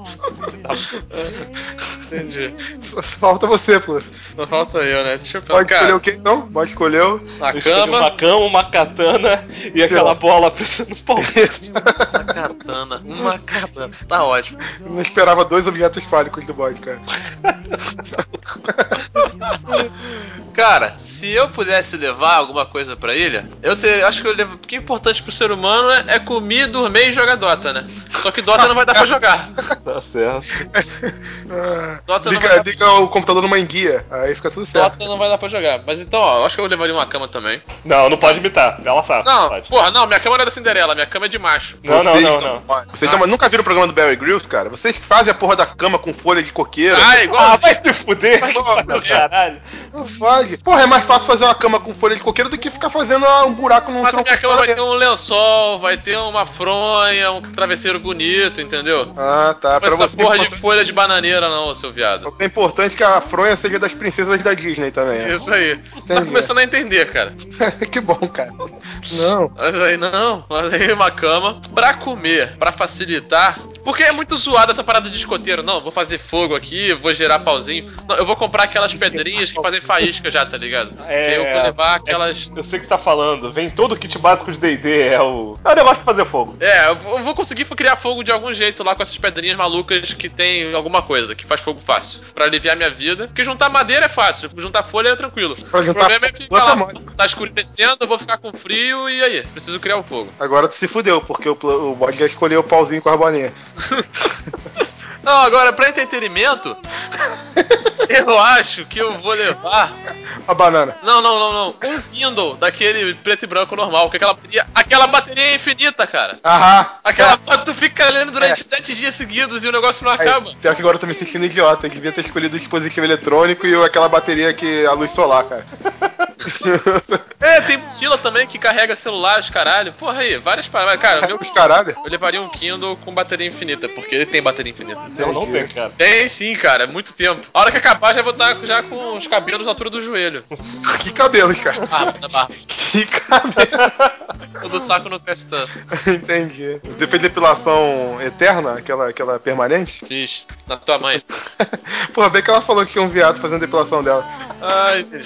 Entendi. Só falta você, pô. Não falta eu, né? Deixa eu pensar. Pode escolher Cara, o quê, então? Pode escolher o... a Eu escolhi cama. uma cama, uma katana e aquela bola presa no pauzinho. Isso. Uma katana. Tá ótimo. Eu não esperava 2 objetos fálicos do bode, cara. Cara, se eu pudesse levar alguma coisa pra ilha, acho que eu levo. Porque o importante pro ser humano é comer, dormir e jogar Dota, né? Só que Dota não vai dar pra jogar. Tá certo. Dota não vai dar... Liga o computador numa enguia, aí fica tudo certo. Dota não vai dar pra jogar. Mas então, ó, acho que eu levaria uma cama também. Não pode imitar. Ela sabe. Não, Pode. porra, não, minha cama não é da Cinderela, minha cama é de macho. Não. Vocês nunca viram o programa do Barry Grylls, cara? Vocês fazem a porra da cama com folha de coqueiro. Igual Vai se fuder, Vai se meu caralho. Não faz. Porra, é mais fácil fazer uma cama com folha de coqueiro do que ficar fazendo um buraco num Mas a tronco minha de cama vai madeira. ter um lençol, vai ter uma fronha, um travesseiro bonito, entendeu? Ah, tá. Não Pra essa você porra é de importante, folha de bananeira não, seu viado. é importante que a fronha seja das princesas da Disney também. Né? Isso aí. Tá começando a entender, cara. Que bom, cara. Não. Mas aí uma cama pra comer, pra facilitar. Porque é muito zoado essa parada de escoteiro. Não, vou fazer fogo aqui, vou gerar pauzinho. Não, eu vou comprar aquelas pedrinhas que fazem faísca já, tá ligado? Que aí eu vou levar aquelas... Eu sei o que você tá falando. Vem todo o kit básico de D&D. É o negócio de fazer fogo. Eu vou conseguir criar fogo de algum jeito lá com essas pedrinhas malucas que tem alguma coisa, que faz fogo fácil. Pra aliviar minha vida. Porque juntar madeira é fácil, juntar folha é tranquilo. Pra O juntar problema é ficar lá, mole. tá escurecendo, eu vou ficar com frio e aí? Preciso criar o fogo. Agora tu se fudeu, porque o bode já escolheu o pauzinho com a bolinha. Não, agora pra entretenimento, eu acho que eu vou levar. A banana. Não. Um Kindle daquele preto e branco normal, com aquela bateria é infinita, cara. Aham. Tu fica lendo durante 7 dias seguidos e o negócio não acaba. Pior que agora eu tô me sentindo idiota. Eu devia ter escolhido o dispositivo eletrônico e aquela bateria que a luz solar, cara. Tem mochila também que carrega celulares, caralho. Porra aí, várias paradas. Cara, Os caralho. eu levaria um Kindle com bateria infinita, porque ele tem bateria infinita. Não tem, cara. Tem sim, cara, é muito tempo. A hora que acabar, já vou estar já com os cabelos na altura do joelho. Que cabelos, cara. Na barba. Que cabelo. Todo saco não cresce tanto. Entendi. Você fez depilação eterna? Aquela permanente? Fiz. Na tua mãe. Porra, bem que ela falou que tinha um viado fazendo depilação dela. Ai, entendi.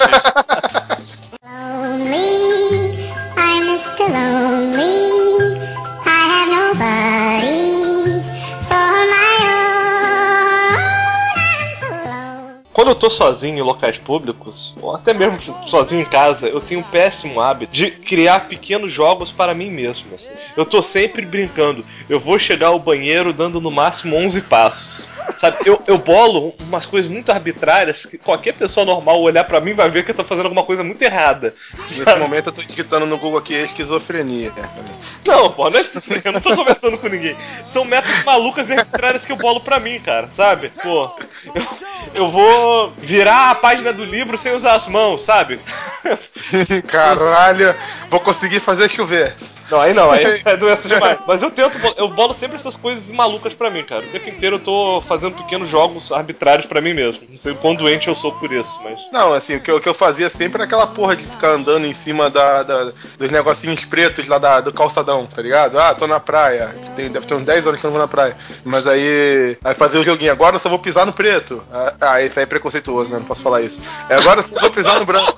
Lonely, I'm Mr. Lonely. I have nobody for my own. I'm so lonely. Quando eu tô sozinho em locais públicos, ou até mesmo sozinho em casa, eu tenho um péssimo hábito de criar pequenos jogos para mim mesmo. Assim. Eu tô sempre brincando. Eu vou chegar ao banheiro dando no máximo 11 passos. Sabe, eu bolo umas coisas muito arbitrárias que qualquer pessoa normal olhar pra mim vai ver que eu tô fazendo alguma coisa muito errada. Nesse Sabe? momento eu tô digitando no Google aqui esquizofrenia. Não, pô, não é eu não tô conversando com ninguém. São metas malucas e arbitrárias que eu bolo pra mim, cara, sabe? Pô, eu vou virar a página do livro sem usar as mãos, sabe? Caralho, vou conseguir fazer chover. Não, aí é doença demais. Mas eu bolo sempre essas coisas malucas pra mim, cara. O tempo inteiro eu tô fazendo pequenos jogos arbitrários pra mim mesmo. Não sei o quão doente eu sou por isso, mas... Não, assim, o que eu fazia sempre era aquela porra de ficar andando em cima dos negocinhos pretos lá do calçadão, tá ligado? Ah, tô na praia. Deve ter uns 10 anos que eu não vou na praia. Mas aí fazer o joguinho, agora eu só vou pisar no preto. Esse aí é preconceituoso, né? Não posso falar isso. Agora eu só vou pisar no branco.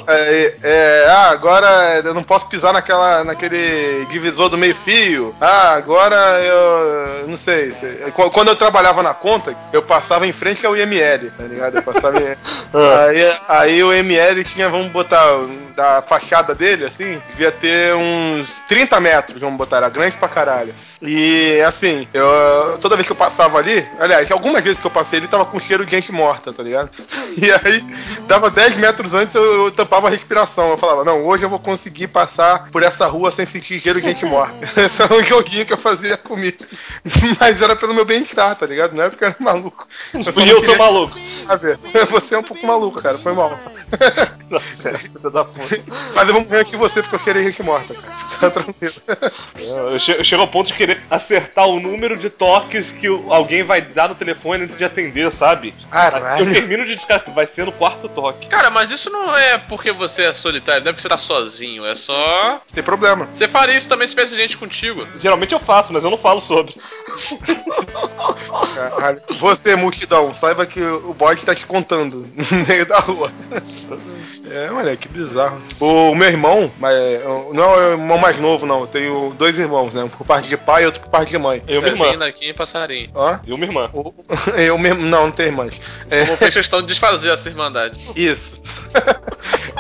Agora eu não posso pisar naquele divisor do meio-fio. Agora eu não sei. Quando eu trabalhava na Contax, eu passava em frente ao IML, tá ligado? Eu passava aí o ML tinha, vamos botar, da fachada dele, assim, devia ter uns 30 metros, vamos botar, era grande pra caralho. E assim, toda vez que eu passava ali, aliás, algumas vezes que eu passei, ele tava com cheiro de gente morta, tá ligado? E aí, dava 10 metros antes, eu tampava a respiração. Eu falava, não, hoje eu vou conseguir passar por essa rua sem sentir cheiro de gente morta. Esse era um joguinho que eu fazia comigo. Mas era pelo meu bem-estar, tá ligado? Não é porque eu era maluco. Eu sou maluco. Você é um pouco maluco, cara, foi mal. Nossa, filho da puta. Mas eu vou morrer de você porque eu cheirei gente morta, cara. Fica tranquilo. Eu chego ao ponto de querer acertar o número de toques que alguém vai dar no telefone antes de atender, sabe? Caralho. Eu termino de descartar, vai ser no quarto toque. Cara, mas isso não é porque você é solitário, não é porque você tá sozinho, é só... Você tem problema. Você faria isso também se tivesse gente contigo. Geralmente eu faço, mas eu não falo sobre. Caralho. Você, multidão, saiba que o bode tá te contando no meio da rua. Moleque, que bizarro. O meu irmão, não é o irmão mais novo, não. Eu tenho 2 irmãos, né? Um por parte de pai e outro por parte de mãe. Eu, minha irmã. Aqui em Passarinho. Ó. Eu, minha irmã. Eu mesmo, não tenho irmãs. Eu vou fazer questão de desfazer essa irmandade. Isso.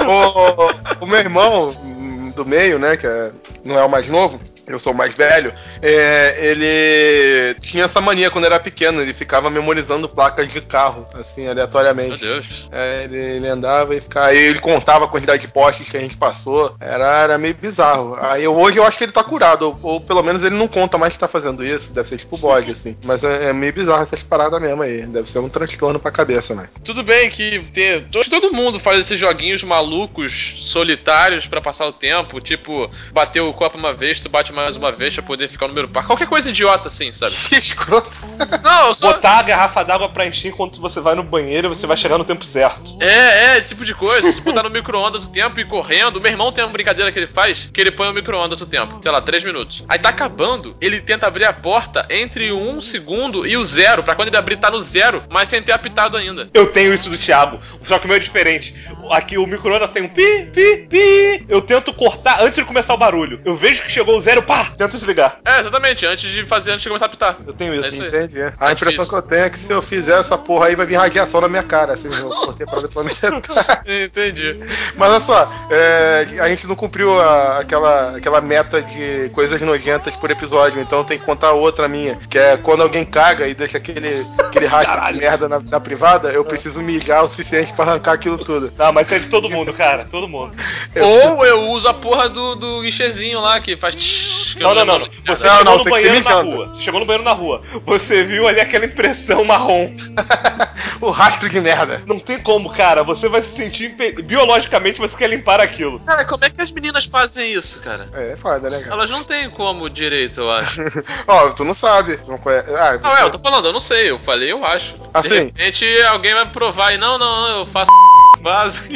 O meu irmão do meio, né, que não é o mais novo, eu sou o mais velho, ele tinha essa mania quando era pequeno, ele ficava memorizando placas de carro, assim, aleatoriamente. Meu Deus. Ele andava e ficava. Aí ele contava a quantidade de postes que a gente passou. Era meio bizarro. Hoje eu acho que ele tá curado, ou pelo menos ele não conta mais que tá fazendo isso. Deve ser tipo o bode, assim. Mas é meio bizarro essas paradas mesmo aí. Deve ser um transtorno pra cabeça, né? Tudo bem que todo mundo faz esses joguinhos malucos, solitários pra passar o tempo. Tipo, bater o copo uma vez, tu bate mais uma vez pra poder ficar o número par. Qualquer coisa idiota assim, sabe? Que escroto. Não, eu só... Botar a garrafa d'água pra encher enquanto você vai no banheiro e você vai chegar no tempo certo. Esse tipo de coisa. Se botar no micro-ondas o tempo e ir correndo. Meu irmão tem uma brincadeira que ele faz, que ele põe o micro-ondas o tempo. Sei lá, 3 minutos. Aí tá acabando, ele tenta abrir a porta entre o 1 segundo e o 0, pra quando ele abrir tá no 0, mas sem ter apitado ainda. Eu tenho isso do Thiago, só que o meu é diferente. Aqui o micro-ondas tem um pi, pi, pi. Eu tento cortar antes de começar o barulho. Eu vejo que chegou o 0, pá, tento desligar. Exatamente, antes de começar a apitar. Eu tenho isso. isso aí. Entendi. A impressão que eu tenho é que se eu fizer essa porra aí vai vir radiação na minha cara, assim, eu cortei a parada pela metade. Entendi. Mas olha só, a gente não cumpriu aquela meta de coisas nojentas por episódio, então tem que contar outra minha, que é quando alguém caga e deixa aquele rastro de merda na privada, eu preciso mijar o suficiente pra arrancar aquilo tudo. Não, mas isso é de todo mundo, cara, todo mundo. Eu uso a porra do guichezinho lá que faz... que eu Não. lembro. Você Não, chegou não, no tem que banheiro ter na mijando. rua. Você chegou no banheiro na rua. Você viu ali aquela impressão marrom. O rastro de merda. Não tem como, cara. Você vai se sentir... Biologicamente, você quer limpar aquilo. Cara, como é que as meninas fazem isso, cara? É foda, né, cara? Elas não têm como direito, eu acho. Ó, tu não sabe. Não conhece. Não, eu tô falando, eu não sei, eu falei, eu acho. Assim? De repente alguém vai provar e não, eu faço básico.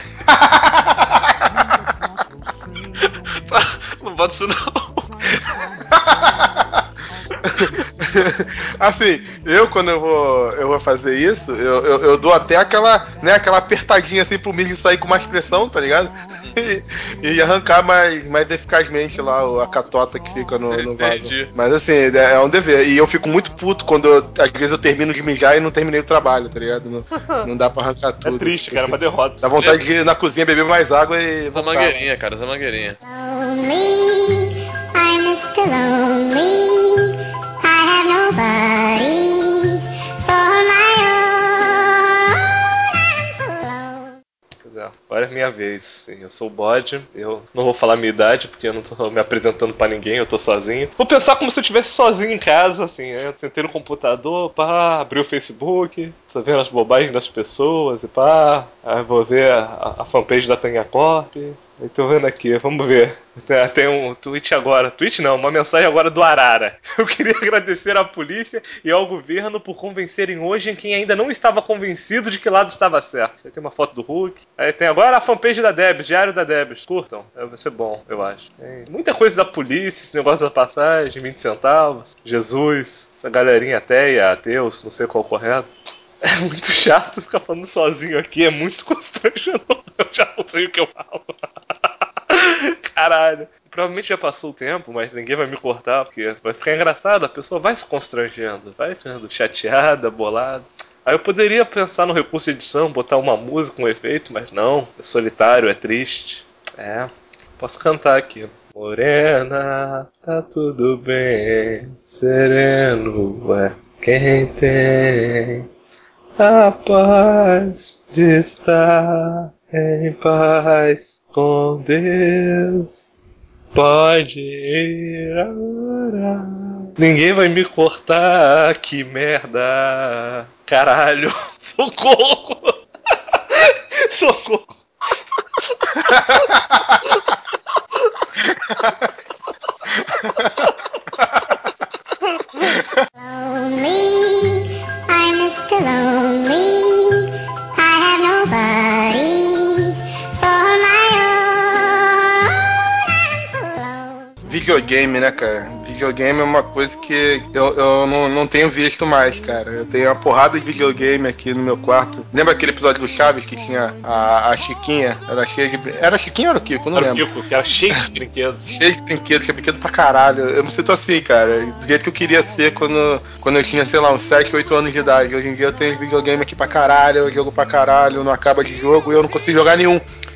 Não bota isso não. Assim, quando eu vou fazer isso, eu dou até aquela apertadinha assim pro milho sair com mais pressão, tá ligado? E arrancar mais eficazmente lá a catota que fica no vaso. Entendi. Mas assim, é um dever. E eu fico muito puto quando às vezes eu termino de mijar e não terminei o trabalho, tá ligado? Não dá pra arrancar tudo. É triste, cara, é uma derrota. Dá vontade de ir na cozinha beber mais água e. Usa voltar. mangueirinha, cara, usa mangueirinha. Lonely, I'm Mr. Lonely. I have nobody for my own. I'm so lonely. Pois é, agora é minha vez. Sim, eu sou o bode. Eu não vou falar minha idade, porque eu não tô me apresentando pra ninguém, eu tô sozinho. Vou pensar como se eu estivesse sozinho em casa, assim. Eu sentei no computador, pá, abri o Facebook, tô vendo as bobagens das pessoas e pá. Aí vou ver a fanpage da Tanga Corp. Eu tô vendo aqui, vamos ver. Tem um tweet agora. Tweet não, uma mensagem agora do Arara. Eu queria agradecer à polícia e ao governo por convencerem hoje em quem ainda não estava convencido de que lado estava certo. Aí tem uma foto do Hulk. Aí tem agora a fanpage da Debs, Diário da Debs. Curtam, vai ser bom, eu acho. Tem muita coisa da polícia, esse negócio da passagem, 20 centavos, Jesus, essa galerinha ateia, ateus, não sei qual é o correto. É muito chato ficar falando sozinho aqui, é muito constrangedor. Eu já não sei o que eu falo. Caralho. Provavelmente já passou o tempo, mas ninguém vai me cortar, porque vai ficar engraçado, a pessoa vai se constrangendo, vai ficando chateada, bolada. Aí eu poderia pensar no recurso de edição, botar uma música, um efeito, mas não, é solitário, é triste. Posso cantar aqui. Morena, tá tudo bem, sereno é quem tem a paz de estar em paz com Deus. Pode ir agora. Ninguém vai me cortar, que merda. Caralho, socorro. Socorro. Lonely, I'm Mr. Lonely. I have nobody for my own. I'm so lonely. Videogame, né, cara? Videogame é uma coisa que eu não tenho visto mais, cara. Eu tenho uma porrada de videogame aqui no meu quarto. Lembra aquele episódio do Chaves que tinha a Chiquinha? Era cheia de... Era a Chiquinha ou era o Kiko? Eu não Era o lembro. Kiko, que era cheio de brinquedos. Cheio de brinquedos, tinha brinquedo pra caralho. Eu me sinto assim, cara. Do jeito que eu queria ser quando eu tinha, sei lá, uns 7, 8 anos de idade. Hoje em dia eu tenho videogame aqui pra caralho, eu jogo pra caralho, não acaba de jogo e eu não consigo jogar nenhum.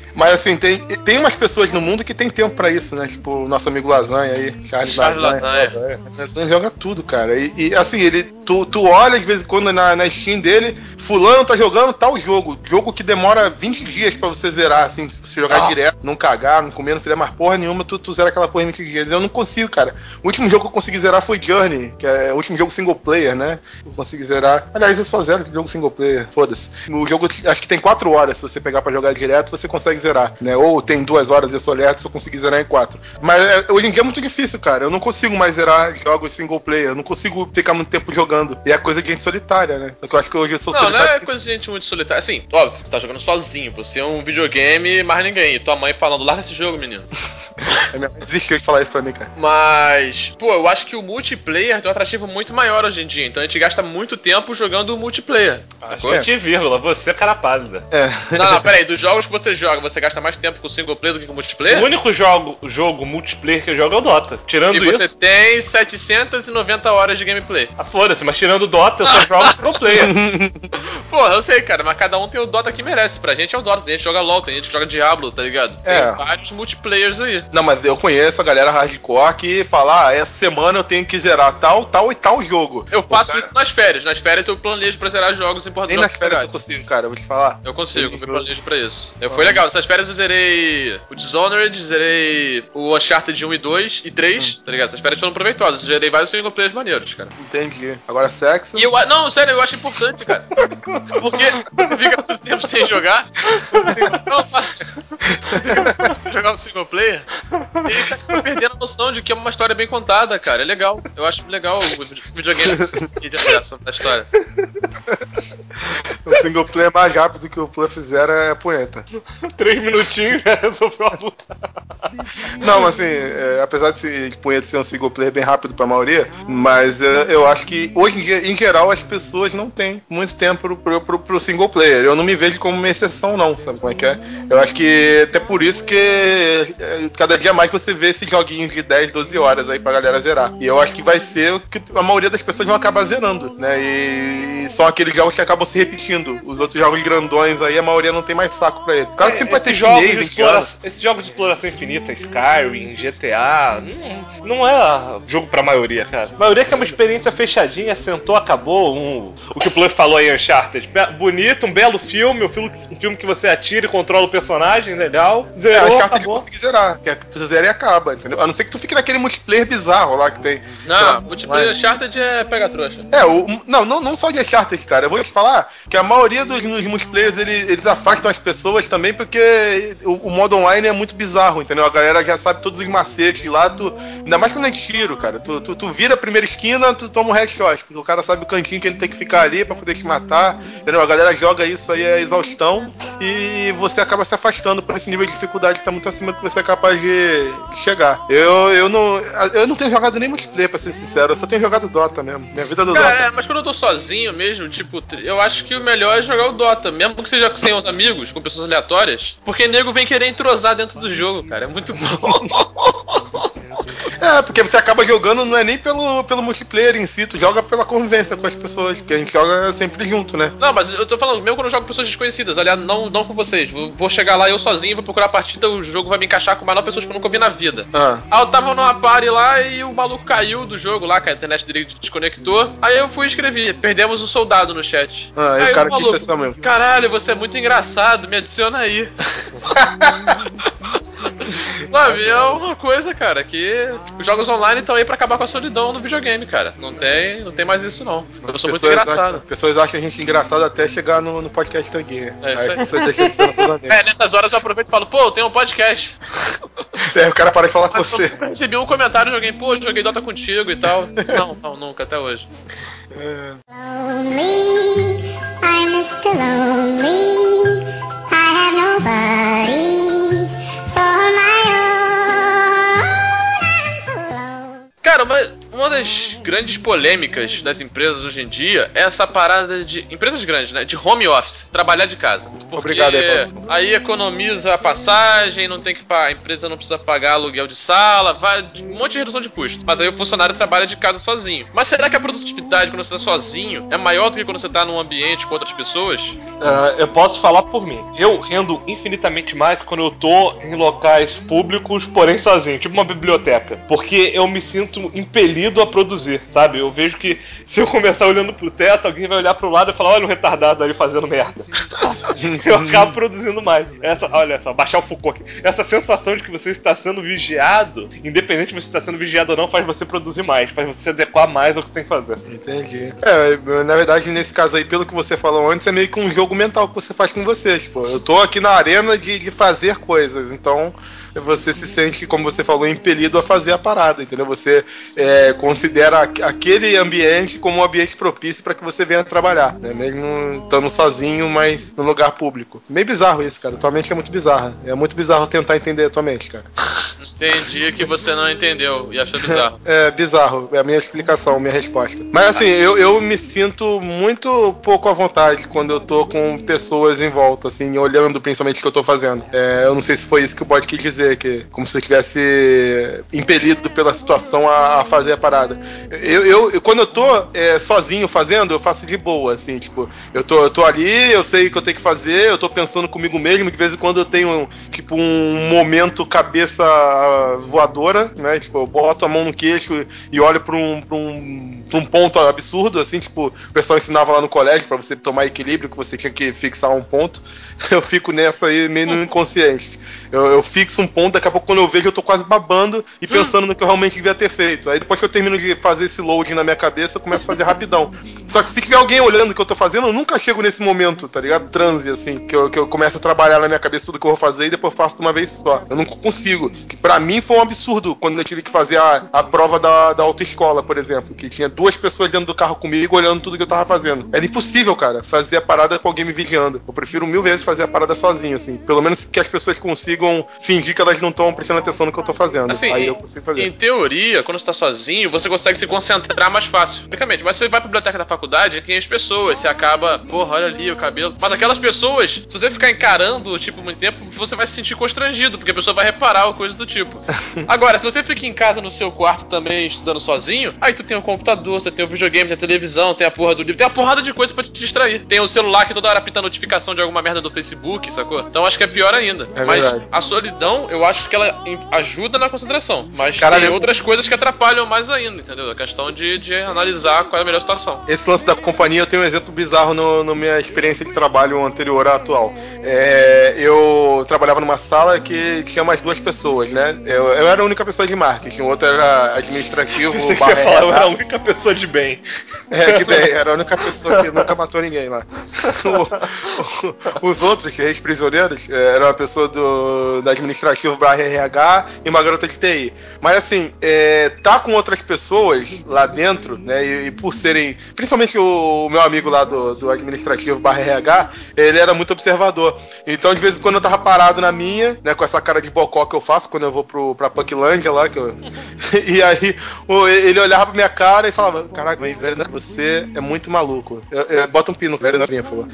Mas assim, tem umas pessoas no mundo que tem tempo pra isso, né? Tipo o nosso amigo Lasanha aí, Charles Lasanha. Lasanha joga tudo, cara. E assim, tu olha às vezes quando na Steam dele, fulano tá jogando tal jogo. Jogo que demora 20 dias pra você zerar, assim, se você jogar direto, não cagar, não comer, não fizer mais porra nenhuma, tu zera aquela porra em 20 dias. Eu não consigo, cara. O último jogo que eu consegui zerar foi Journey, que é o último jogo single player, né? Eu consegui zerar. Aliás, eu só zero jogo single player, foda-se. O jogo acho que tem 4 horas, se você pegar pra jogar direto, você consegue zerar, né? Ou tem 2 horas e eu sou lerdo, só consegui zerar em 4. Mas hoje em dia é muito difícil, cara. Eu não consigo mais zerar jogos single player, eu não consigo ficar muito tempo jogando. E é coisa de gente solitária, né? Só que eu acho que hoje eu sou solitário. Não é coisa de gente muito solitária. Assim, óbvio, tu tá jogando sozinho, você é um videogame, mais ninguém. E tua mãe falando, larga esse jogo, menino. A minha mãe desistiu de falar isso pra mim, cara. Mas, pô, eu acho que o multiplayer tem um atrativo muito maior hoje em dia. Então a gente gasta muito tempo jogando o multiplayer. Sacou? Vírgula, você é cara pálida. Não, peraí, dos jogos que você joga, você gasta mais tempo com o single player do que com o multiplayer? O único jogo multiplayer que eu jogo é o Dota. Tirando E você isso. tem 790 horas de gameplay. Foda-se, mas tirando o Dota, eu só jogo single player. Porra, eu sei, cara, mas cada um tem o Dota que merece. Pra gente é o Dota, tem gente que joga LoL, tem gente que joga Diablo, tá ligado? Tem vários multiplayers aí. Não, mas eu conheço a galera hardcore que fala, essa semana eu tenho que zerar tal e tal jogo. Eu faço isso nas férias. Nas férias eu planejo pra zerar jogos importantes. Nem nas férias eu consigo, cara, eu vou te falar. Eu consigo, me planejo pra isso. Foi legal, nessas férias eu zerei o Dishonored, zerei o Uncharted 1 e 2 e 3, tá ligado? Essas férias foram proveitosas, eu zerei vários single players maneiros, cara. Entendi. Agora sexo? E não, sério, eu acho importante, cara. Porque você fica muito tempo sem jogar, você fica sem jogar um single player, e aí você acaba perdendo a noção de que é uma história bem contada, cara. É legal. Eu acho legal o videogame de acesso da história. O single player mais rápido que o Pluff zera é a punheta. 3 minutinhos já resolveu a luta. Não, assim, apesar de punheta ser um single player bem rápido pra maioria, mas eu acho que hoje em dia, em geral, as pessoas não têm muito tempo pro single player. Eu não me vejo como uma exceção, não, sabe como é que é? Eu acho que até por isso que cada dia mais você vê esses joguinhos de 10, 12 horas aí pra galera zerar. E eu acho que vai ser o que a maioria das pessoas vão acabar zerando, né? E são aqueles jogos que acabam se repetindo. Os outros jogos grandões aí, a maioria não tem mais saco pra ele. Claro que sempre vai ter chinês, esses jogos de exploração infinita, Skyrim, GTA, não é jogo pra maioria, cara. A maioria que é uma experiência fechadinha, sentou, acabou. O que o Pluff falou aí, Uncharted. Bonito, um belo filme, um filme que você atira e controla o personagem, legal. Zerou, Uncharted conseguir zerar, que tu zera e acaba, entendeu? A não ser que tu fique naquele multiplayer bizarro lá que tem. Não, multiplayer Uncharted é pega trouxa. Não só de Uncharted, cara. Eu vou te falar que a maioria dos multiplayers eles afastam as pessoas também porque o modo online é muito bizarro, entendeu? A galera já sabe todos os macetes lá, ainda mais quando é de tiro, cara. Tu vira a primeira esquina, tu toma um headshot, porque o cara sabe o cantinho que ele tem que ficar ali pra poder te matar, entendeu? A galera joga isso aí a exaustão e você acaba se afastando por esse nível de dificuldade que tá muito acima do que você é capaz de chegar. Eu não tenho jogado nem multiplayer, pra ser sincero, eu só tenho jogado Dota mesmo. Minha vida é do Dota. Mas quando eu tô sozinho mesmo, tipo, eu acho que o melhor é jogar o Dota, mesmo que seja sem os amigos, com pessoas aleatórias, porque nego vem querer entrosar dentro do jogo, cara, é muito bom. Porque você acaba jogando não é nem pelo multiplayer em si, tu joga pela convivência com as pessoas, porque a gente joga sempre junto, né? Não, mas eu tô falando, mesmo quando eu jogo com pessoas desconhecidas, aliás, não com vocês, vou chegar lá eu sozinho, vou procurar a partida, o jogo vai me encaixar com mais 9 pessoas que eu nunca vi na vida. Aí eu tava numa party lá e o maluco caiu do jogo lá, que a internet dele desconectou, aí eu fui e escrevi, perdemos um soldado no chat. Aí o cara quis ser só mesmo. Caralho, você é muito engraçado, me adiciona aí. Sabe, é uma coisa, cara, que os jogos online estão aí pra acabar com a solidão no videogame, cara. Não tem mais isso, não. Eu sou muito engraçado. As pessoas acham a gente engraçado até chegar no podcast Tanguinha. É isso aí. Você deixa de ser nossos amigos. Nessas horas eu aproveito e falo, pô, tem um podcast. O cara para de falar com você. Eu recebi um comentário de alguém, pô, joguei Dota contigo e tal. Não, nunca, até hoje. Lonely, I'm Mr. Lonely. I have nobody for my own. I'm so lonely. Cara, mas uma das grandes polêmicas das empresas hoje em dia é essa parada de... Empresas grandes, né? De home office. Trabalhar de casa. Porque Obrigado, Paulo. aí economiza a passagem, não tem que a empresa não precisa pagar aluguel de sala, vai um monte de redução de custo. Mas aí o funcionário trabalha de casa sozinho. Mas será que a produtividade quando você tá sozinho é maior do que quando você tá num ambiente com outras pessoas? Eu posso falar por mim. Eu rendo infinitamente mais quando eu tô em locais públicos, porém sozinho, tipo uma biblioteca. Porque eu me sinto impelido a produzir, sabe? Eu vejo que se eu começar olhando pro teto, alguém vai olhar pro lado e falar, olha um retardado ali fazendo merda. Eu acabo produzindo mais. Olha só, baixar o Foucault aqui. Essa sensação de que você está sendo vigiado, independente de você estar sendo vigiado ou não, faz você produzir mais, faz você se adequar mais ao que você tem que fazer. Entendi. Na verdade, nesse caso aí, pelo que você falou antes, é meio que um jogo mental que você faz com você. Tipo, eu tô aqui na arena de fazer coisas, então você se sente, como você falou, impelido a fazer a parada, entendeu? Você considera aquele ambiente como um ambiente propício para que você venha trabalhar, né? Mesmo estando sozinho, mas no lugar público. Meio bizarro isso, cara. Tua mente é muito bizarra. É muito bizarro tentar entender a tua mente, cara. Entendi que você não entendeu e achou bizarro. É bizarro, é a minha explicação, minha resposta. Mas assim, eu me sinto muito pouco à vontade quando eu tô com pessoas em volta, assim, olhando principalmente o que eu tô fazendo. Eu não sei se foi isso que o bot quis dizer, que como se eu tivesse impelido pela situação a fazer a parada. Quando eu tô sozinho fazendo, eu faço de boa, assim, tipo, eu tô ali, eu sei o que eu tenho que fazer, eu tô pensando comigo mesmo, de vez em quando eu tenho, tipo, um momento cabeça voadora, né? Tipo, eu boto a mão no queixo e olho pra um ponto absurdo, assim, tipo, o pessoal ensinava lá no colégio pra você tomar equilíbrio, que você tinha que fixar um ponto. Eu fico nessa aí meio no inconsciente. Eu fixo um ponto, daqui a pouco quando eu vejo eu tô quase babando e pensando no que eu realmente devia ter feito. Aí depois que eu termino de fazer esse loading na minha cabeça, eu começo a fazer rapidão. Só que se tiver alguém olhando o que eu tô fazendo, eu nunca chego nesse momento, tá ligado? Transe, assim, que eu começo a trabalhar na minha cabeça tudo que eu vou fazer e depois faço de uma vez só. Eu não consigo. Que pra mim foi um absurdo quando eu tive que fazer a prova da autoescola, por exemplo, que tinha 2 pessoas dentro do carro comigo olhando tudo que eu tava fazendo. Era impossível, cara, fazer a parada com alguém me vigiando. Eu prefiro 1000 vezes fazer a parada sozinho, assim. Pelo menos que as pessoas consigam fingir que elas não estão prestando atenção no que eu tô fazendo. Assim, aí eu consigo fazer. Em teoria, quando você tá sozinho, você consegue se concentrar mais fácil. Basicamente, mas você vai pra biblioteca da faculdade e tem as pessoas, você acaba, porra, olha ali o cabelo. Mas aquelas pessoas, se você ficar encarando, tipo, muito tempo, você vai se sentir constrangido, porque a pessoa vai reparar ou coisa do tipo. Agora, se você fica em casa no seu quarto também, estudando sozinho, aí tu tem o computador, você tem o videogame, tem a televisão, tem a porra do livro, tem a porrada de coisa pra te distrair. Tem o celular que toda hora apita notificação de alguma merda do Facebook, sacou? Então acho que é pior ainda. Mas verdade. a solidão, eu acho que ela ajuda na concentração. Mas Caralho, tem outras coisas que atrapalham mais ainda, entendeu? A questão de analisar qual é a melhor situação. Esse lance da companhia, eu tenho um exemplo bizarro na minha experiência de trabalho anterior à atual. Eu trabalhava numa sala que tinha mais 2 pessoas, né? Eu era a única pessoa de marketing, o outro era administrativo. Você ia falar, eu era a única pessoa de bem. De bem, era a única pessoa que nunca matou ninguém lá. Os outros, ex-prisioneiros, era uma pessoa da administrativo /RH e uma garota de TI. Mas assim, tá com outras pessoas lá dentro, né? E por serem, principalmente o meu amigo lá do administrativo /RH, ele era muito observador. Então, de vez em quando eu tava parado na minha, né? Com essa cara de bocó que eu faço quando eu vou pra Punklândia lá, e aí ele olhava pra minha cara e falava: caraca, velho, você é muito maluco. Bota um pino, velho, na minha, por favor.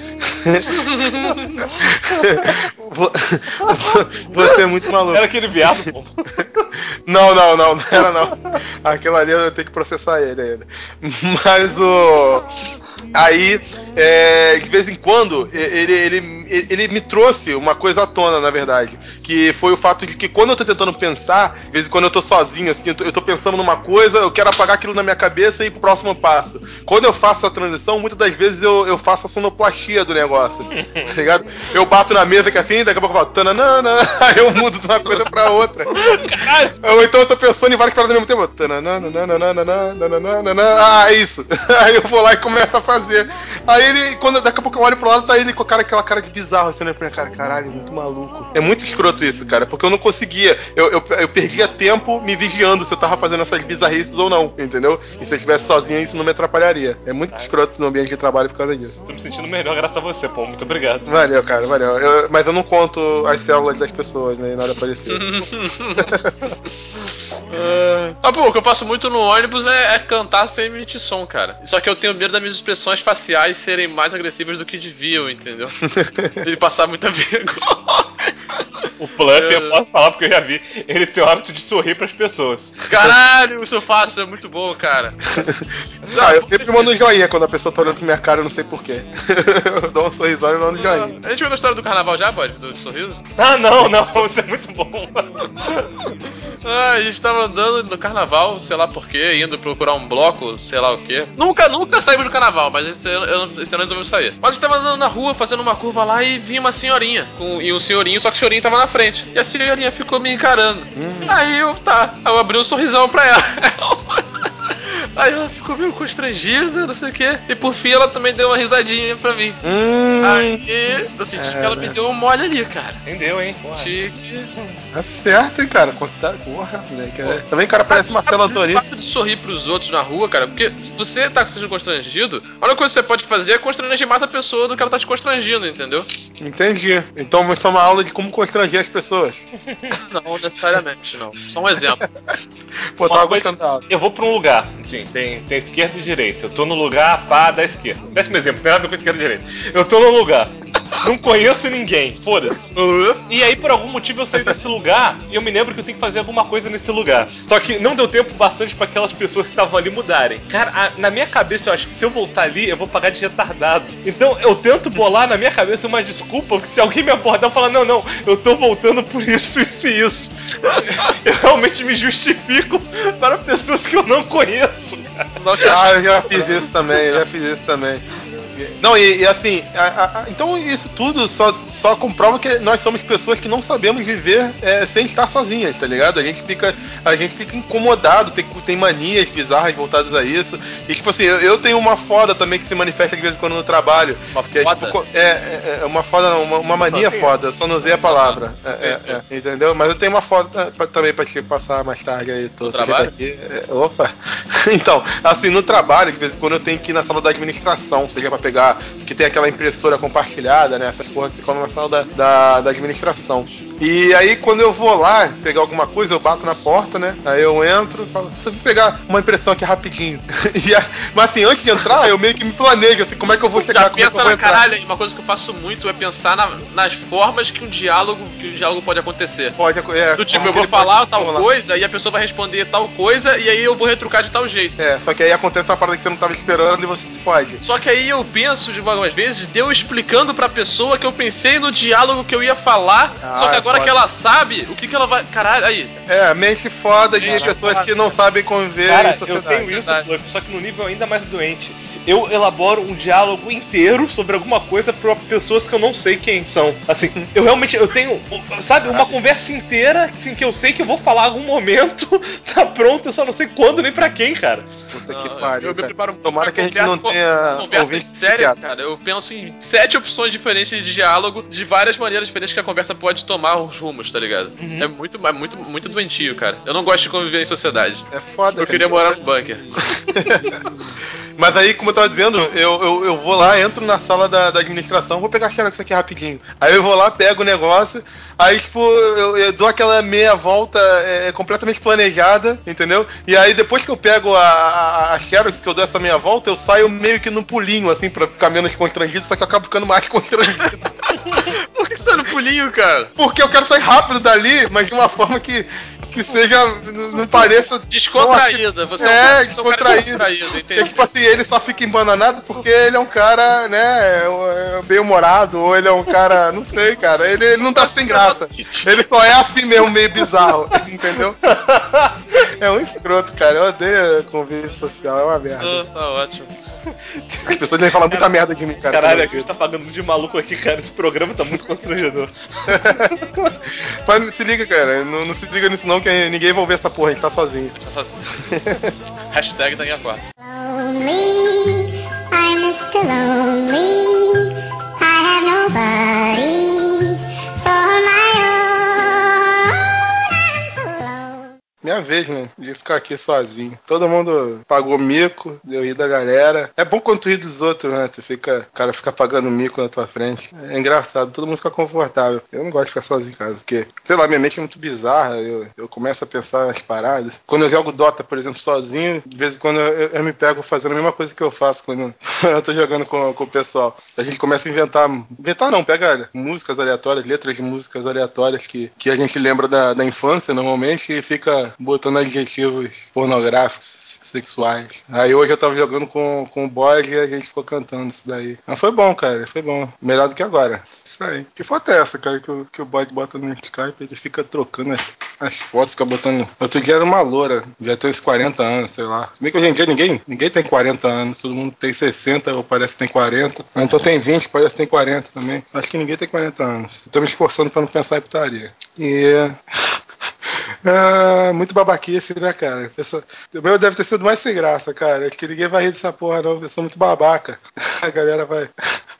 Você é muito maluco. Era aquele viado, pô. Não era não. Aquela ali eu tenho que processar ele ainda. Mas aí, de vez em quando, ele me trouxe uma coisa à tona, na verdade. Que foi o fato de que quando eu tô tentando pensar, de vez em quando eu tô sozinho, assim, eu tô pensando numa coisa, eu quero apagar aquilo na minha cabeça e ir pro próximo passo. Quando eu faço a transição, muitas das vezes eu faço a sonoplastia do negócio. Tá ligado? Eu bato na mesa que assim, daqui a pouco eu falo, tananana, aí eu mudo de uma coisa pra outra. Ou então eu tô pensando em várias paradas ao mesmo tempo. Tananana, é isso. Aí eu vou lá e começo a fazer. Aí ele, quando daqui a pouco eu olho pro lado, tá ele com aquela cara de bizarro, assim, né? Cara, caralho, muito maluco. É muito escroto isso, cara, porque eu não conseguia. Eu perdia tempo me vigiando se eu tava fazendo essas bizarrices ou não, entendeu? E se eu estivesse sozinho, isso não me atrapalharia. É muito escroto no ambiente de trabalho por causa disso. Tô me sentindo melhor graças a você, pô. Muito obrigado. Valeu, cara, valeu. Mas eu não conto as células das pessoas, né? Nada parecido. Pô, o que eu faço muito no ônibus é cantar sem emitir som, cara. Só que eu tenho medo das minhas expressões faciais serem mais agressivas do que deviam, entendeu? De passar muita vergonha. O Pluff, eu posso falar porque eu já vi. Ele tem o hábito de sorrir pras pessoas. Caralho, isso eu faço, é muito bom, cara. Eu sempre mando um joinha quando a pessoa tá olhando pra minha cara, eu não sei porquê. Eu dou um sorrisão e mando um joinha. A gente viu a história do carnaval já, pode? Dos sorrisos? Ah, não, isso é muito bom. A gente tava andando no carnaval, sei lá porquê, indo procurar um bloco, sei lá o quê. Nunca saímos do carnaval, mas esse ano resolvemos sair. Mas a gente tava andando na rua, fazendo uma curva lá e vi uma senhorinha. E um senhorinho, só que o senhorinho tava na frente. E a senhorinha ficou me encarando. Aí eu abri um sorrisão pra ela. Aí ela ficou meio constrangida, não sei o quê. E por fim ela também deu uma risadinha pra mim. Aí eu senti que ela me deu um mole ali, cara. Entendeu, hein? Porra. Tá certo, hein, cara. Porra, moleque. Também o cara parece Marcelo Antoni. O fato de sorrir pros outros na rua, cara, porque se você tá sendo constrangido, a única coisa que você pode fazer é constranger mais a pessoa do que ela tá te constrangindo, entendeu? Entendi. Então vamos tomar aula de como constranger as pessoas. Não necessariamente, não. Só um exemplo. Pô, tava gostando da aula. Eu vou pra um lugar, assim, tem esquerda e direita. Eu tô no lugar da esquerda. Péssimo exemplo, não tem nada a ver com esquerda e direita. Eu tô no lugar, não conheço ninguém, foda-se. E aí, por algum motivo, eu saí desse lugar e eu me lembro que eu tenho que fazer alguma coisa nesse lugar. Só que não deu tempo bastante pra aquelas pessoas que estavam ali mudarem. Cara, na minha cabeça, eu acho que se eu voltar ali, eu vou pagar de retardado. Então, eu tento bolar na minha cabeça uma desculpa, porque se alguém me abordar, eu falar, não, eu tô voltando por isso e isso. Eu realmente me justifico para pessoas que eu não conheço, cara. Eu já fiz isso também, Não, e assim, então isso tudo só comprova que nós somos pessoas que não sabemos viver sem estar sozinhas, tá ligado? A gente fica incomodado, tem manias bizarras voltadas a isso. E tipo assim, eu tenho uma foda também que se manifesta de vez em quando no trabalho. Uma que foda? É uma foda, não, uma mania foda, eu só não usei a palavra. Entendeu? Mas eu tenho uma foda também pra te passar mais tarde aí. No trabalho? Aqui. Opa! Então, assim, no trabalho, de vez em quando eu tenho que ir na sala da administração, seja pra pegar, que tem aquela impressora compartilhada, né? Essas porra que ficam na sala da administração. E aí, quando eu vou lá pegar alguma coisa, eu bato na porta, né? Aí eu entro e falo, você vai pegar uma impressão aqui rapidinho. Mas assim, antes de entrar, eu meio que me planejo, assim, como é que eu vou chegar, Já como é que pensa eu vou na entrar. caralho, uma coisa que eu faço muito é pensar nas formas que um diálogo pode acontecer. Do tipo, eu vou falar tal coisa e a pessoa vai responder tal coisa e aí eu vou retrucar de tal jeito. Só que aí acontece uma parada que você não tava esperando e você se foge. Só que aí eu penso de algumas vezes de eu explicando pra pessoa que eu pensei no diálogo que eu ia falar, só que agora que ela sabe, o que ela vai... Caralho, aí. Mente foda de pessoas que não sabem conviver Cara, em sociedade. eu tenho isso, Pluff, só que no nível ainda mais doente. Eu elaboro um diálogo inteiro sobre alguma coisa pra pessoas que eu não sei quem são. Assim, eu tenho, sabe, uma conversa inteira, assim, que eu sei que eu vou falar em algum momento, tá pronto, eu só não sei quando nem pra quem, cara. Puta que pariu, Eu me preparo Tomara que a gente não tenha conversas sérias, cara. Eu penso em 7 opções diferentes de diálogo, de várias maneiras diferentes que a conversa pode tomar os rumos, tá ligado? É muito doentio, cara. Eu não gosto de conviver em sociedade. É foda, Eu queria morar num bunker. Mas aí, como eu tava dizendo, eu vou lá, entro na sala da administração, vou pegar a xerox aqui rapidinho. Aí eu vou lá, pego o negócio, aí tipo, eu dou aquela meia volta completamente planejada, entendeu? E aí depois que eu pego a xerox, que eu dou essa meia volta, eu saio meio que no pulinho, assim, pra ficar menos constrangido, só que eu acabo ficando mais constrangido. Por que você tá no pulinho, cara? Porque eu quero sair rápido dali, mas de uma forma que seja, não pareça... Descontraída, você é um cara descontraído, Porque, entende? tipo assim, ele só fica embananado porque ele é um cara, né, bem-humorado, ou ele é um cara, não sei, cara, ele não tá sem graça. Ele só é assim mesmo, meio bizarro, entendeu? É um escroto, cara, eu odeio convívio social, é uma merda. Tá ótimo. As pessoas devem falar muita merda de mim, cara. Caralho, a gente tá pagando de maluco aqui, cara, esse programa tá muito constrangedor. Mas se liga, cara, não se liga nisso não, que ninguém vai ouvir essa porra, a gente tá sozinho. Tá sozinho. Hashtag Tanguinha 4. Lonely, I'm Mr. Lonely. minha vez, né? De ficar aqui sozinho. Todo mundo pagou mico, deu rir da galera. É bom quando tu ri dos outros, né? O cara fica pagando mico na tua frente. É engraçado, todo mundo fica confortável. Eu não gosto de ficar sozinho em casa, porque, sei lá, minha mente é muito bizarra. Eu começo a pensar as paradas. Quando eu jogo Dota, por exemplo, sozinho, de vez em quando eu me pego fazendo a mesma coisa que eu faço quando eu tô jogando com o pessoal. A gente começa a inventar. Inventar não, pega músicas aleatórias, letras de músicas aleatórias que a gente lembra da infância normalmente e fica botando adjetivos pornográficos, sexuais. Aí hoje eu tava jogando com o boys e a gente ficou cantando isso daí. Mas foi bom, cara, foi bom. Melhor do que agora. Isso aí. Que foto é essa, cara, que o boy bota no Skype, ele fica trocando as fotos, fica botando. Outro dia era uma loura, já tem uns 40 anos, sei lá. Se bem que hoje em dia ninguém tem 40 anos, todo mundo tem 60 ou parece que tem 40. Ou então tem 20, parece que tem 40 também. Acho que ninguém tem 40 anos. Tô me esforçando pra não pensar em putaria. E. Muito babaquice, né, cara? O meu deve ter sido mais sem graça, cara. Acho que ninguém vai rir dessa porra, não. Eu sou muito babaca. A galera vai.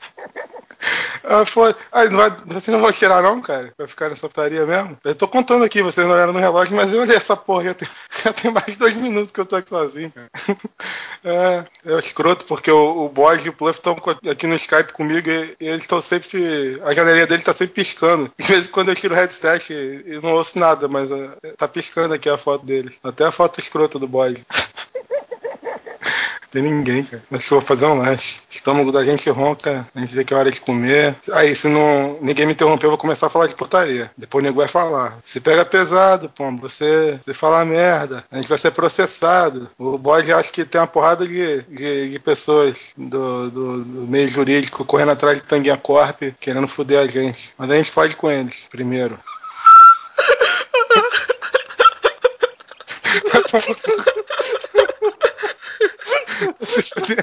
Foi. Vocês não vão tirar, não, cara? Vai ficar nessa putaria mesmo? Eu tô contando aqui, vocês não olharam no relógio, mas eu olhei essa porra. Já tem mais de 2 minutos que eu tô aqui sozinho, cara. É escroto, porque o Boyd e o Pluff estão aqui no Skype comigo e eles estão sempre. A janelinha deles tá sempre piscando. De vez em quando eu tiro o headset e não ouço nada, mas tá piscando aqui a foto deles. Até a foto escrota do Boyd. Tem ninguém, cara. Acho que eu vou fazer um lanche. O estômago da gente ronca, a gente vê que é hora de comer. Aí, se não ninguém me interromper, eu vou começar a falar de putaria. Depois o nego vai falar. Se pega pesado, pô, você fala merda. A gente vai ser processado. O bode acha que tem uma porrada de pessoas do meio jurídico correndo atrás de Tanguinha Corp, querendo foder a gente. Mas a gente fode com eles, primeiro. Se fuder.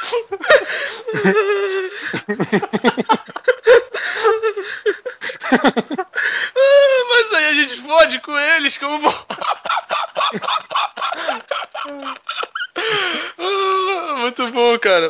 Mas aí a gente fode com eles, como. Muito bom, cara.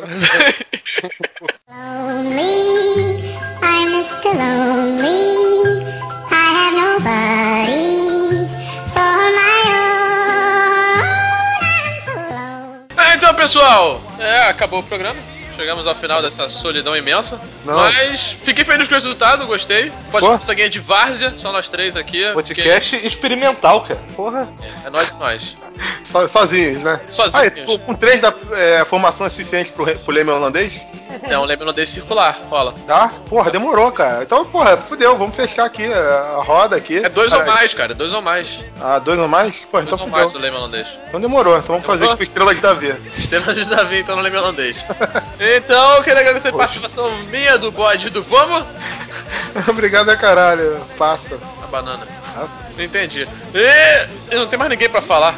Lonely, I'm Mr. Lonely. I have nobody for my own. I'm so lonely. Então, pessoal, acabou o programa. Chegamos ao final dessa solidão imensa. Não. Mas fiquei feliz com o resultado, gostei. Pode Pô. conseguir de várzea, só nós três aqui. Podcast experimental, cara. Porra. É nós. Sozinhos, né? Sozinhos. Com 3 formação é suficiente pro leme holandês? É um leme holandês circular, rola. Tá? Porra, demorou, cara. Então, porra, fudeu. Vamos fechar aqui a roda aqui. É 2 ou mais, cara. 2 ou mais. Ah, 2 ou mais? Pô, 2 então ou fudeu. mais do leme holandês. Então demorou. Então vamos fazer Demorou? tipo Estrela de Davi. Estela de Davi, então, no leme holandês. Então, eu queria agradecer a participação minha, do bode e do Pomo. Obrigado, caralho. Passa. A banana. Passa. Não entendi. E eu não tenho mais ninguém pra falar.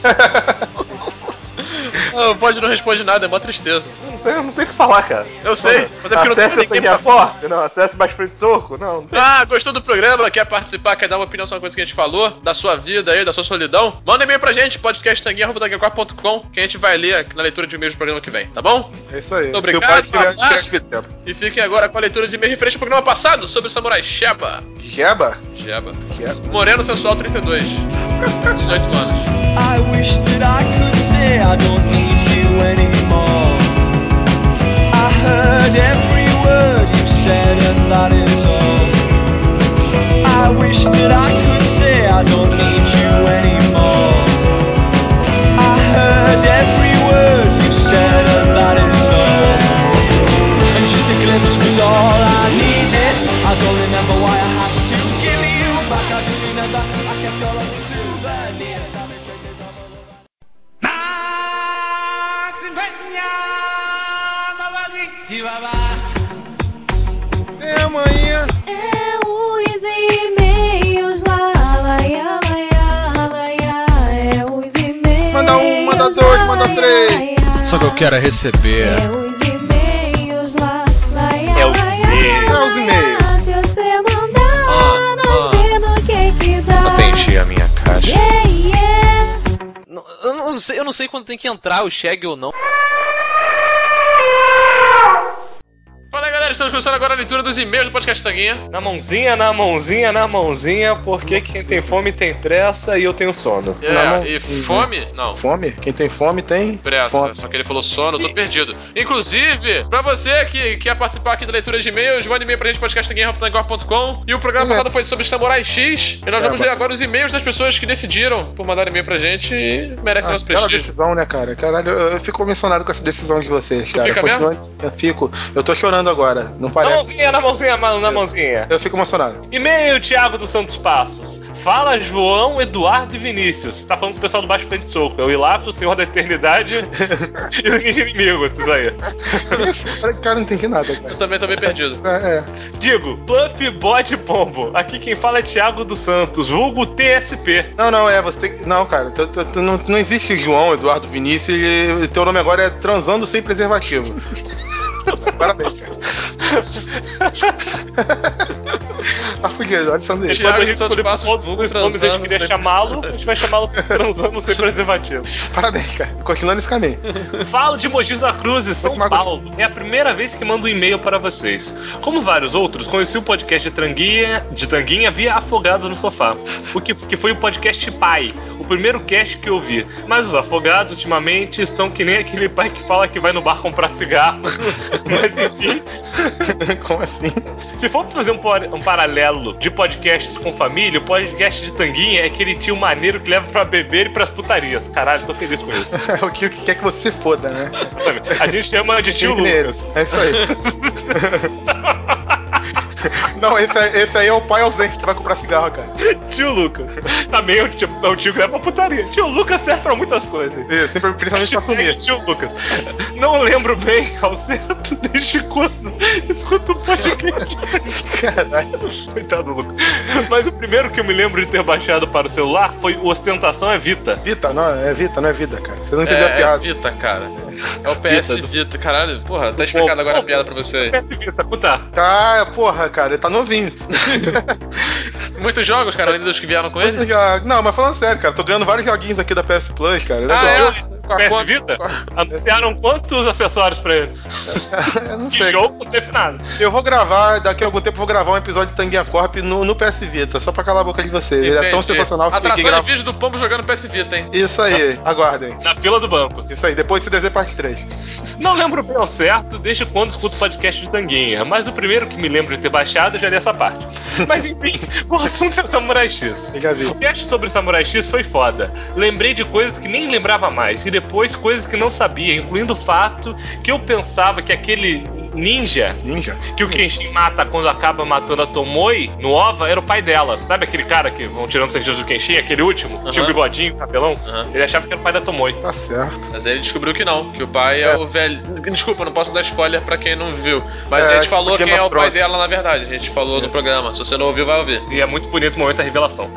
O bode não responde nada, é mó tristeza. Não tem o que falar, cara. Eu sei, mas é porque não tem Acesse a ninguém Tanguinha pra Corp? Não, acesse mais frente soco? Não tem. Ah, gostou do programa? Quer participar? Quer dar uma opinião sobre uma coisa que a gente falou? Da sua vida aí, da sua solidão? Manda um e-mail pra gente, podcasttanguinha.com, que a gente vai ler na leitura de e-mails do programa que vem, tá bom? É isso aí. Muito obrigado, Se o pai tiver um abraço. tempo. E fiquem agora com a leitura de e-mail referente ao programa passado sobre o Samurai Sheba. Jeba? Jeba. Jeba. Moreno Sensual 32. 18 anos. I wish that I could say I don't need you anymore. I heard every word you said and that is all. I wish that I could say I don't need you anymore. I heard every word you said and that is all. And just a glimpse was all I needed. I don't remember why I had to give you back. I just remember I kept all of the souvenirs. I've been traces of all of É amanhã. É os e-mails lá, laia, laia, laia, é os e-mails. Manda um, manda dois, manda três. laia, Só que eu quero é receber. é os e-mails lá, laia, É os laia, e-mails. É os e-mails. se você mandar, nós vê no que dá. Até enchi a minha caixa. Yeah, yeah. Eu não sei quando tem que entrar o Shag ou não. Fala, galera. galera, estamos começando agora a leitura dos e-mails do Podcast Tanguinha. Na mãozinha, na mãozinha, na mãozinha, porque quem tem fome tem pressa e eu tenho sono. E fome? Não. Fome? Quem tem fome tem Pressa, fome. só que ele falou sono, eu tô perdido. Inclusive, pra você que quer participar aqui da leitura de e-mails, manda e-mail pra gente, podcasttanguinha.com. E o programa passado foi sobre Samurai X. E nós vamos ler agora os e-mails das pessoas que decidiram por mandar e-mail pra gente e merecem nosso Aquela prestígio. decisão, né, cara? Caralho, eu fico emocionado com essa decisão de vocês, cara. fica mesmo? Eu fico. Eu tô chorando agora. Não Na parece. mãozinha, na mãozinha, na mãozinha. Eu fico emocionado. E-mail, Thiago dos Santos Passos. Fala, João, Eduardo e Vinícius. Tá falando com o pessoal do Baixo Frente Soco. É o Ilapso, o Senhor da Eternidade e o Ninja Inimigo, esses aí. Cara, não entendi nada, cara. Eu também tô meio perdido. Digo, Puff, Bode, Pombo. Aqui quem fala é Thiago dos Santos, vulgo TSP. Não, você tem que. Não, cara, não existe João, Eduardo, Vinícius e teu nome agora é Transando Sem Preservativo. Parabéns, cara. Tá fugindo, olha só Quando Thiago a dos gente Santos escolher Passos, todos vulgo os nomes que a gente transando queria sem chamá-lo, a gente vai chamá-lo Transando Sem Preservativo. Parabéns, cara. Continuando nesse caminho. Falo de Mogi das Cruzes, São Muito Paulo. É a primeira vez que mando um e-mail para vocês. Como vários outros, conheci o podcast de Tanguinha via Afogados no Sofá. Que foi o podcast pai, o primeiro cast que eu ouvi. Mas os afogados, ultimamente, estão que nem aquele pai que fala que vai no bar comprar cigarro. Mas enfim. Como assim? Se for pra fazer um paralelo de podcasts com família, o podcast de Tanguinha é aquele tio maneiro que leva pra beber e pras putarias. Caralho, tô feliz com isso. É o que quer que você foda, né? A gente chama de tio Lucas. É isso aí. Não, esse aí é o pai ausente que vai comprar cigarro, cara. Tio Lucas. Também é o tio que leva pra putaria. Tio Lucas serve pra muitas coisas. Isso, principalmente pra comer. Tio Lucas. Não lembro bem ao certo desde quando escuto o podcast. Caralho. Coitado do Lucas. Mas o primeiro que eu me lembro de ter baixado para o celular foi o Ostentação é Vita. Vita, não é vida, cara. Você não entendeu a piada. É Vita, cara. É o PS Vita, caralho. Porra, tá explicado agora a piada pra vocês. PS Vita, puta. Tá, porra, cara, ele tá novinho. Muitos jogos, cara, além dos que vieram com ele. Não, mas falando sério, cara, tô ganhando vários joguinhos aqui da PS Plus, cara. Legal. Com a PS conta- Vita? Anunciaram quantos acessórios pra ele? Eu não Que sei. jogo não teve nada. Eu vou gravar, daqui a algum tempo eu vou gravar um episódio de Tanguinha Corp no PS Vita, só pra calar a boca de vocês. Ele é tão Entendi. sensacional que Atração grava... de vídeo do Pombo jogando PS Vita, hein? Isso aí, aguardem. Na fila do banco. Isso aí, depois de CDZ parte 3. Não lembro bem ao certo desde quando escuto podcast de Tanguinha, mas o primeiro que me lembro de ter baixado eu já li essa parte. Mas enfim, o assunto é Samurai X. Eu já vi. O cast sobre Samurai X foi foda. Lembrei de coisas que nem lembrava mais, e depois coisas que não sabia, incluindo o fato que eu pensava que aquele ninja que o Kenshin mata quando acaba matando a Tomoe no OVA era o pai dela. Sabe aquele cara que vão tirando os sentidos do Kenshin, aquele último? Tinha o bigodinho, cabelão? Ele achava que era o pai da Tomoe. Tá certo. Mas aí ele descobriu que não, que o pai é o velho. Desculpa, não posso dar spoiler pra quem não viu. Mas a gente falou Game quem é of o pai Thrones. dela, na verdade. A gente falou no programa. Se você não ouviu, vai ouvir. E é muito bonito o momento da revelação.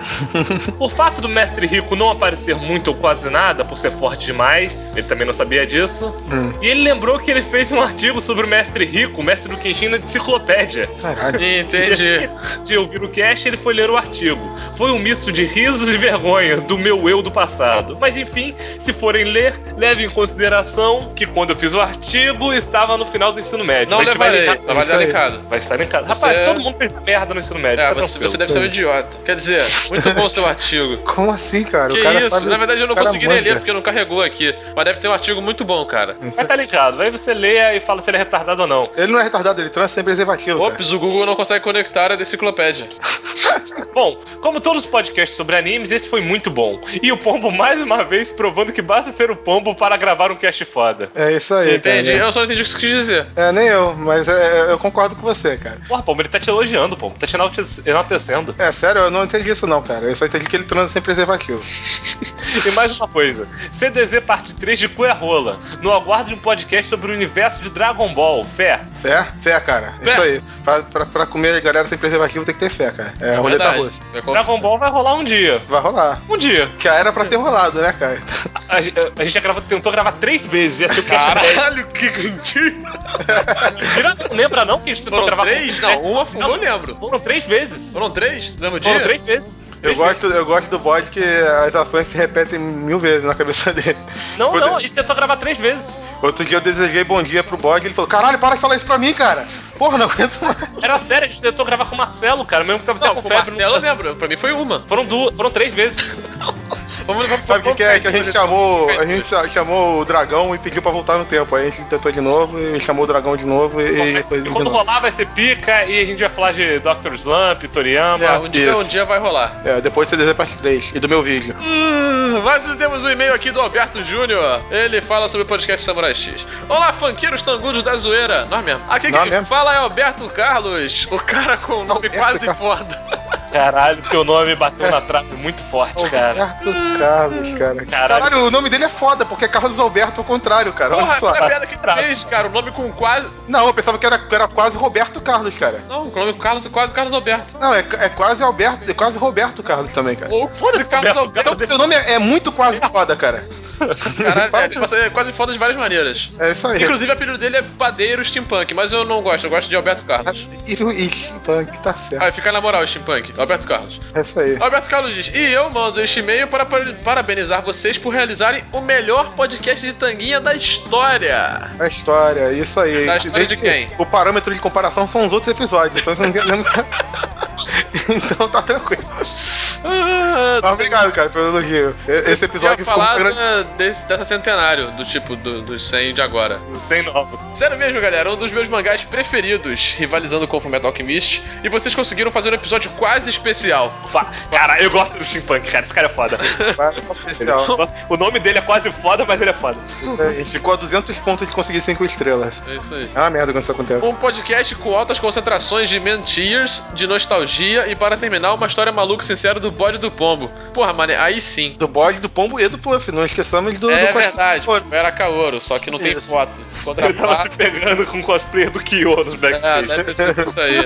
O fato do Mestre Rico não aparecer muito ou quase nada, por ser forte demais, ele também não sabia disso. E ele lembrou que ele fez um artigo sobre o Mestre Rico, o mestre do Kenshin, na enciclopédia. Caralho. Entendi. De ouvir o cast, ele foi ler o artigo. Foi um misto de risos e vergonhas do meu eu do passado. Mas enfim, se forem ler, leve em consideração que quando eu fiz o artigo, estava no final do ensino médio. Não A gente levarei, vai linkar- não vai dar linkado. Vai estar linkado. Você- Rapaz, todo mundo fez merda no ensino médio. É, fica você tranquilo. deve ser um idiota. Quer dizer, muito bom seu artigo. Como assim, cara? Que o cara isso? sabe... Na verdade eu não o cara consegui nem manja. ler porque não carregou aqui. Mas deve ter um artigo muito bom, cara. Vai estar linkado. Aí você lê e fala se ele é retardado ou não. Ele não é retardado, ele transa sem preservativo, cara. Ops, o Google não consegue conectar a enciclopédia. Bom, como todos os podcasts sobre animes, esse foi muito bom. E o Pombo, mais uma vez, provando que basta ser o Pombo para gravar um cast foda. É isso aí, Entendi, cara. eu só não entendi o que você quis dizer. É, nem eu, mas eu concordo com você, cara. Porra, Pombo, ele tá te elogiando, Pombo. Tá te enaltecendo. É, sério, eu não entendi isso não, cara. Eu só entendi que ele transa sem preservativo. E mais uma coisa. CDZ parte 3 de Cu é Rola. No aguardo de um podcast sobre o universo de Dragon Ball. Fé. Fé, cara. Fé. Isso aí. Pra comer a galera sem preservativo tem que ter fé, cara. É a roleta Verdade. russa. Dragon Ball vai rolar um dia. Vai rolar. Um dia. Já era pra ter rolado, né, cara? A gente já tentou gravar 3 vezes. Ia ser o cast 10. Caralho, que mentira! Mentira, não lembra não que a gente tentou Foram gravar 3? com- Não, uma eu não lembro. Foram 3 vezes. Foram 3? No mesmo dia? Foram 3 vezes. Eu gosto do bode que as ações se repetem 1000 vezes na cabeça dele. Não, a gente tentou gravar 3 vezes. Outro dia eu desejei bom dia pro bode e ele falou: caralho, para de falar isso pra mim, cara. Porra, não aguento mais. Era sério, a gente tentou gravar com o Marcelo, cara, mesmo que tava até Não, com com o febre. Marcelo eu lembro, pra mim foi uma. Foram 3 vezes. Sabe o que é? Que a gente chamou o dragão e pediu pra voltar no tempo. Aí a gente tentou de novo e chamou o dragão de novo e foi de Quando novo. rolar vai ser pica e a gente vai falar de Dr. Slump, Toriyama. Um dia vai rolar. Depois do CDZ parte 3 e do meu vídeo. Mas temos um e-mail aqui do Alberto Júnior. Ele fala sobre o podcast Samurai X. Olá, funkeiros tangudos da zoeira. Nós mesmo. Aqui quem fala é Alberto Carlos, o cara com o nome quase foda. Caralho, teu nome bateu na trave muito forte, cara. Alberto Carlos, cara. Caralho, o nome dele é foda, porque é Carlos Alberto ao contrário, cara. Olha só. Porra, é a piada que ele fez, cara. O nome com quase... Não, eu pensava que era quase Roberto Carlos, cara. Não, o nome com Carlos é quase Carlos Alberto. Não, é quase Alberto, é quase Roberto Carlos também, cara. Ou foda-se, Carlos Alberto. Então, seu nome é muito quase foda, cara. Caralho, é quase foda de várias maneiras. É isso aí. Inclusive, o apelido dele é Padeiro Steampunk, mas eu não gosto, eu gosto de Alberto Carlos. Padeiro e Steampunk, tá certo. Aí, fica na moral, Steampunk. Alberto Carlos. É isso aí. Alberto Carlos diz: e eu mando este e-mail para parabenizar vocês por realizarem o melhor podcast de tanguinha da história. A história, isso aí. Da história de quem? O parâmetro de comparação são os outros episódios, então você não quer lembrar. Então tá tranquilo. Mas obrigado, cara, pelo elogio. Esse episódio ficou falar grande. dessa centenário, do tipo dos 100 de agora. Os 100 novos. Sério mesmo, galera, um dos meus mangás preferidos, rivalizando com o Fullmetal Alchemist, e vocês conseguiram fazer um episódio quase especial. Cara, eu gosto do Steampunk, cara, esse cara é foda. Especial. O nome dele é quase foda, mas ele é foda. A gente ficou a 200 pontos de conseguir 5 estrelas. É isso aí. É uma merda quando isso acontece. Um podcast com altas concentrações de man-tears, de nostalgia e, para terminar, uma história maluca e sincera do bode do pombo. Porra, mano, aí sim. Do bode, do pombo e do Puff, não esqueçamos do verdade, era Kaoru, só que não tem fotos. Ele tava se pegando com o cosplayer do Kyo nos backstage. Deve ter sido isso aí.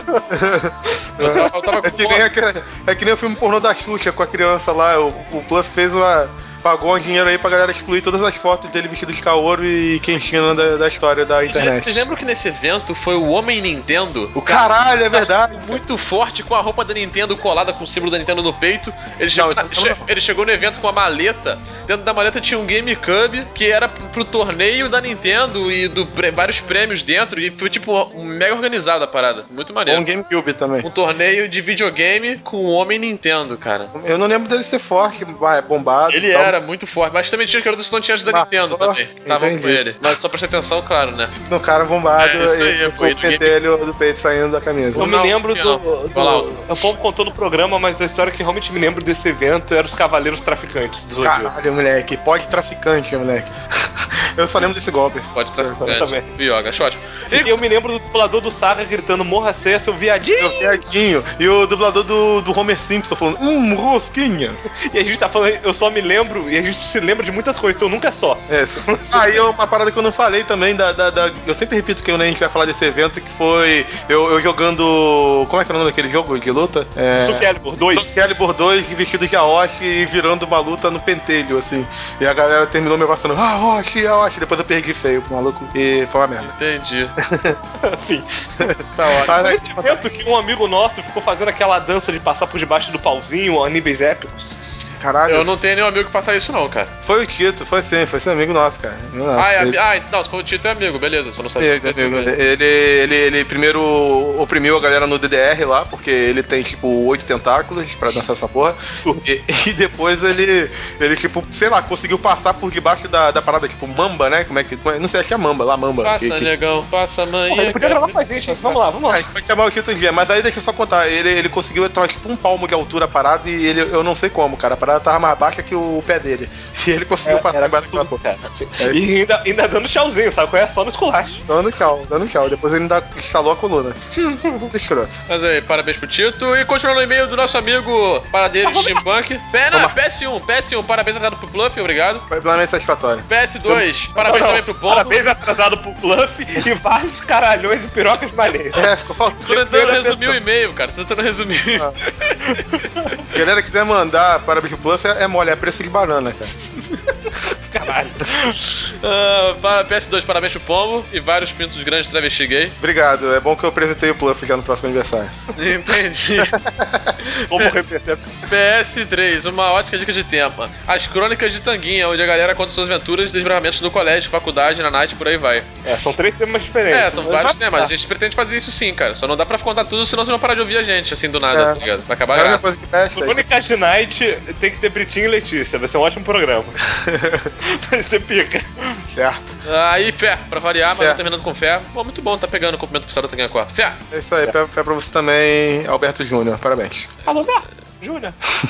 Eu tava com é que nem o filme pornô da Xuxa com a criança lá. O Puff pagou um dinheiro aí pra galera excluir todas as fotos dele vestido de Kaoru e Kenshina da história da internet. Vocês lembram que nesse evento foi o Homem Nintendo? O caralho, é verdade. Muito forte, com a roupa da Nintendo colada com o símbolo da Nintendo no peito. Ele chegou no evento com uma maleta. Dentro da maleta tinha um GameCube que era pro torneio da Nintendo e vários prêmios dentro. E foi tipo mega organizada a parada. Muito maneiro. Um GameCube também. Um torneio de videogame com o Homem Nintendo, cara. Eu não lembro dele ser forte, bombado. Ele era muito forte, mas também tinha os garotos estonteantes da Nintendo também. Estavam com ele. Mas só prestei atenção, claro, né? No cara bombado isso aí, com o pentelho do peito saindo da camisa. Eu me lembro o Pombo contou no programa, mas a história que realmente me lembro desse evento era os Cavaleiros Traficantes do Zodíaco. Caralho, moleque. Pode traficante, moleque. Eu só lembro desse golpe. Pode traficante. Também. Yoga, acho ótimo. E eu me lembro do dublador do Saga gritando: morra cessa, seu viadinho! Seu viadinho. E o dublador do Homer Simpson falando: rosquinha. E a gente tá falando, eu só me lembro, e a gente se lembra de muitas coisas, então nunca é só. Aí uma parada que eu não falei também, eu sempre repito que a gente vai falar desse evento, que foi eu jogando. Como é que é o nome daquele jogo de luta? Soul Calibur 2. Soul Calibur 2 vestido de Aoshi e virando uma luta no pentelho, assim. E a galera terminou me abraçando: Aoshi, Aoshi. Depois eu perdi feio pro maluco e foi uma merda. Entendi. Enfim. Tá ótimo. Esse evento que um amigo nosso ficou fazendo aquela dança de passar por debaixo do pauzinho a níveis épicos. Caralho. Eu não tenho nenhum amigo que faça isso, não, cara. Foi o Tito, foi sim amigo nosso, cara. Não, se for o Tito é amigo, beleza, só não sabia. Ele primeiro oprimiu a galera no DDR lá, porque ele tem, tipo, 8 tentáculos pra dançar essa porra. E depois ele, tipo, sei lá, conseguiu passar por debaixo da parada, tipo, mamba, né? Não sei, acho que é mamba. Passa, negão, passa, manhã. Ele podia gravar com a gente, vamos lá. A gente pode chamar o Tito um dia, mas aí deixa eu só contar. Ele conseguiu entrar, tipo, um palmo de altura a parada e eu não sei como, cara. A parada tava mais baixa que o pé dele. E ele conseguiu passar embaixo daquela porra. E ainda dando tchauzinho, sabe qual é? Só no esculacho. Dando tchau. Depois ele ainda instalou a coluna. Escroto. Mas aí, parabéns pro Tito. E continuando o e-mail do nosso amigo Paradeiro Steampunk. PS1, parabéns atrasado pro Pluff, obrigado. Completamente satisfatório. PS2, parabéns também pro Pombo. Parabéns atrasado pro Pluff e vários caralhões e pirocas maneiras. Ficou faltando. Tô tentando resumir o e-mail, cara. Tô tentando resumir. Galera quiser mandar parabéns pro Pluff, é mole, é preço de banana, cara. Caralho. PS2, parabéns pro Pombo e vários pintos grandes travesti gay. Obrigado, é bom que eu apresentei o Pluff já no próximo aniversário. Entendi. Como repetir? PS3, uma ótica dica de tema. As crônicas de Tanguinha, onde a galera conta suas aventuras e desbraventos do colégio, faculdade, na night, por aí vai. São 3 temas diferentes. São vários temas. A gente pretende fazer isso sim, cara. Só não dá pra contar tudo, senão vocês vão parar de ouvir a gente, assim, do nada, tá ligado? Vai acabar a graça. Coisa que presta, Crônicas de Night tem que ter Britinho e Letícia. Vai ser um ótimo programa. Vai ser pica. certo. Aí, fé, pra variar, mas Fé. não terminando com fé. Bom, muito bom, tá pegando o cumprimento oficial da Tanguinha Corp. Fé! É isso aí, fé pra você também, Alberto Júnior. Parabéns. Júnior.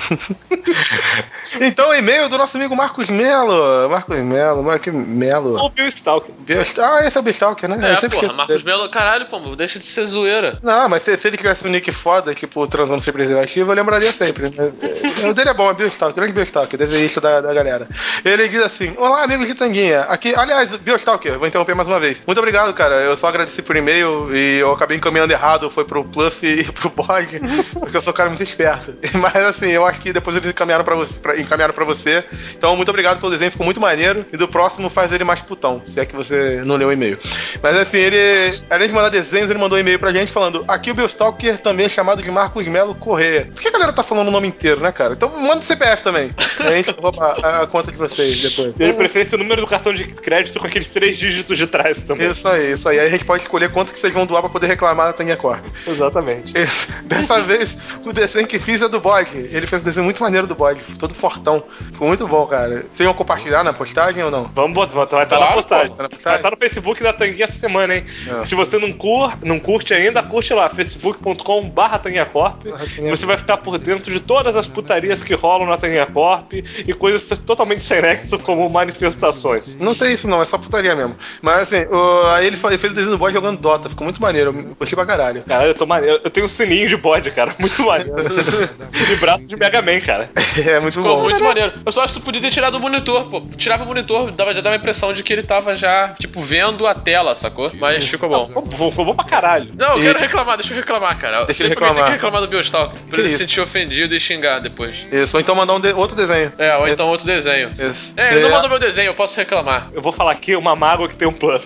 Então, e-mail do nosso amigo Marcos Melo. Marcos Melo. Ou Bill Stalker. Esse é o Bill Stalker, né? Eu sempre porra, esqueço Marcos dele. Melo, caralho, pô, deixa de ser zoeira. Não, mas se ele tivesse um nick foda, tipo, transando sem preservativo, eu lembraria sempre. O dele é bom, é Bill Stalker, grande Bill Stalker, desenhista da galera. Ele diz assim: olá, amigos de Tanguinha. Aqui, aliás, Bill Stalker, vou interromper mais uma vez. Muito obrigado, cara. Eu só agradeci por e-mail e eu acabei encaminhando errado, foi pro Pluff e pro Bode, porque eu sou um cara muito esperto. Mas assim, eu acho que depois eles encaminharam pra você. Então, muito obrigado pelo desenho, ficou muito maneiro. E do próximo faz ele mais putão, se é que você não leu o e-mail. Mas assim, ele, além de mandar desenhos, ele mandou um e-mail pra gente falando: aqui o Bill Stalker também é chamado de Marcos Melo Corrêa. Por que a galera tá falando o nome inteiro, né, cara? Então manda o CPF também. A gente rouba a conta de vocês depois. Ele prefere o número do cartão de crédito com aqueles 3 dígitos de trás também. Isso aí, isso aí. Aí a gente pode escolher quanto que vocês vão doar pra poder reclamar da Tanguinha Corp. Exatamente. Isso. Dessa vez, o desenho que fiz é do Bode. Ele fez um desenho muito maneiro do Bode, todo fortão. Ficou muito bom, cara. Vocês vão compartilhar na postagem ou não? Vamos botar, vai estar Claro, na postagem. pô, tá na postagem? Vai estar no Facebook da Tanguinha essa semana, hein? É. Se você não curte ainda, curte lá, facebook.com/TanguinhaCorp. Você vai ficar por dentro de todas as putarias que rolam na Tanguinha Corp e coisas totalmente sem nexo, como manifestações. Não tem isso não, é só putaria mesmo. Mas assim, aí ele fez o desenho do Bode jogando Dota, ficou muito maneiro, eu curti pra caralho. Cara, eu tenho um sininho de bode, cara, muito maneiro. De braço de Mega Man, cara. É muito Ficou bom. muito maneiro. Eu só acho que tu podia ter tirado o monitor, pô. Tirava o monitor, já dava a impressão de que ele tava já, tipo, vendo a tela, sacou? Mas ficou bom. Ficou bom pra caralho. Não, eu quero reclamar, deixa eu reclamar, cara. Deixa eu Você também tem reclamar. que reclamar do Biostalker, pra Que ele se isso? sentir ofendido e xingar depois. Isso, ou então mandar outro desenho. Ou então outro desenho. Isso. Ele não mandou meu desenho, eu posso reclamar. Eu vou falar aqui uma mágoa que tem um Pluff.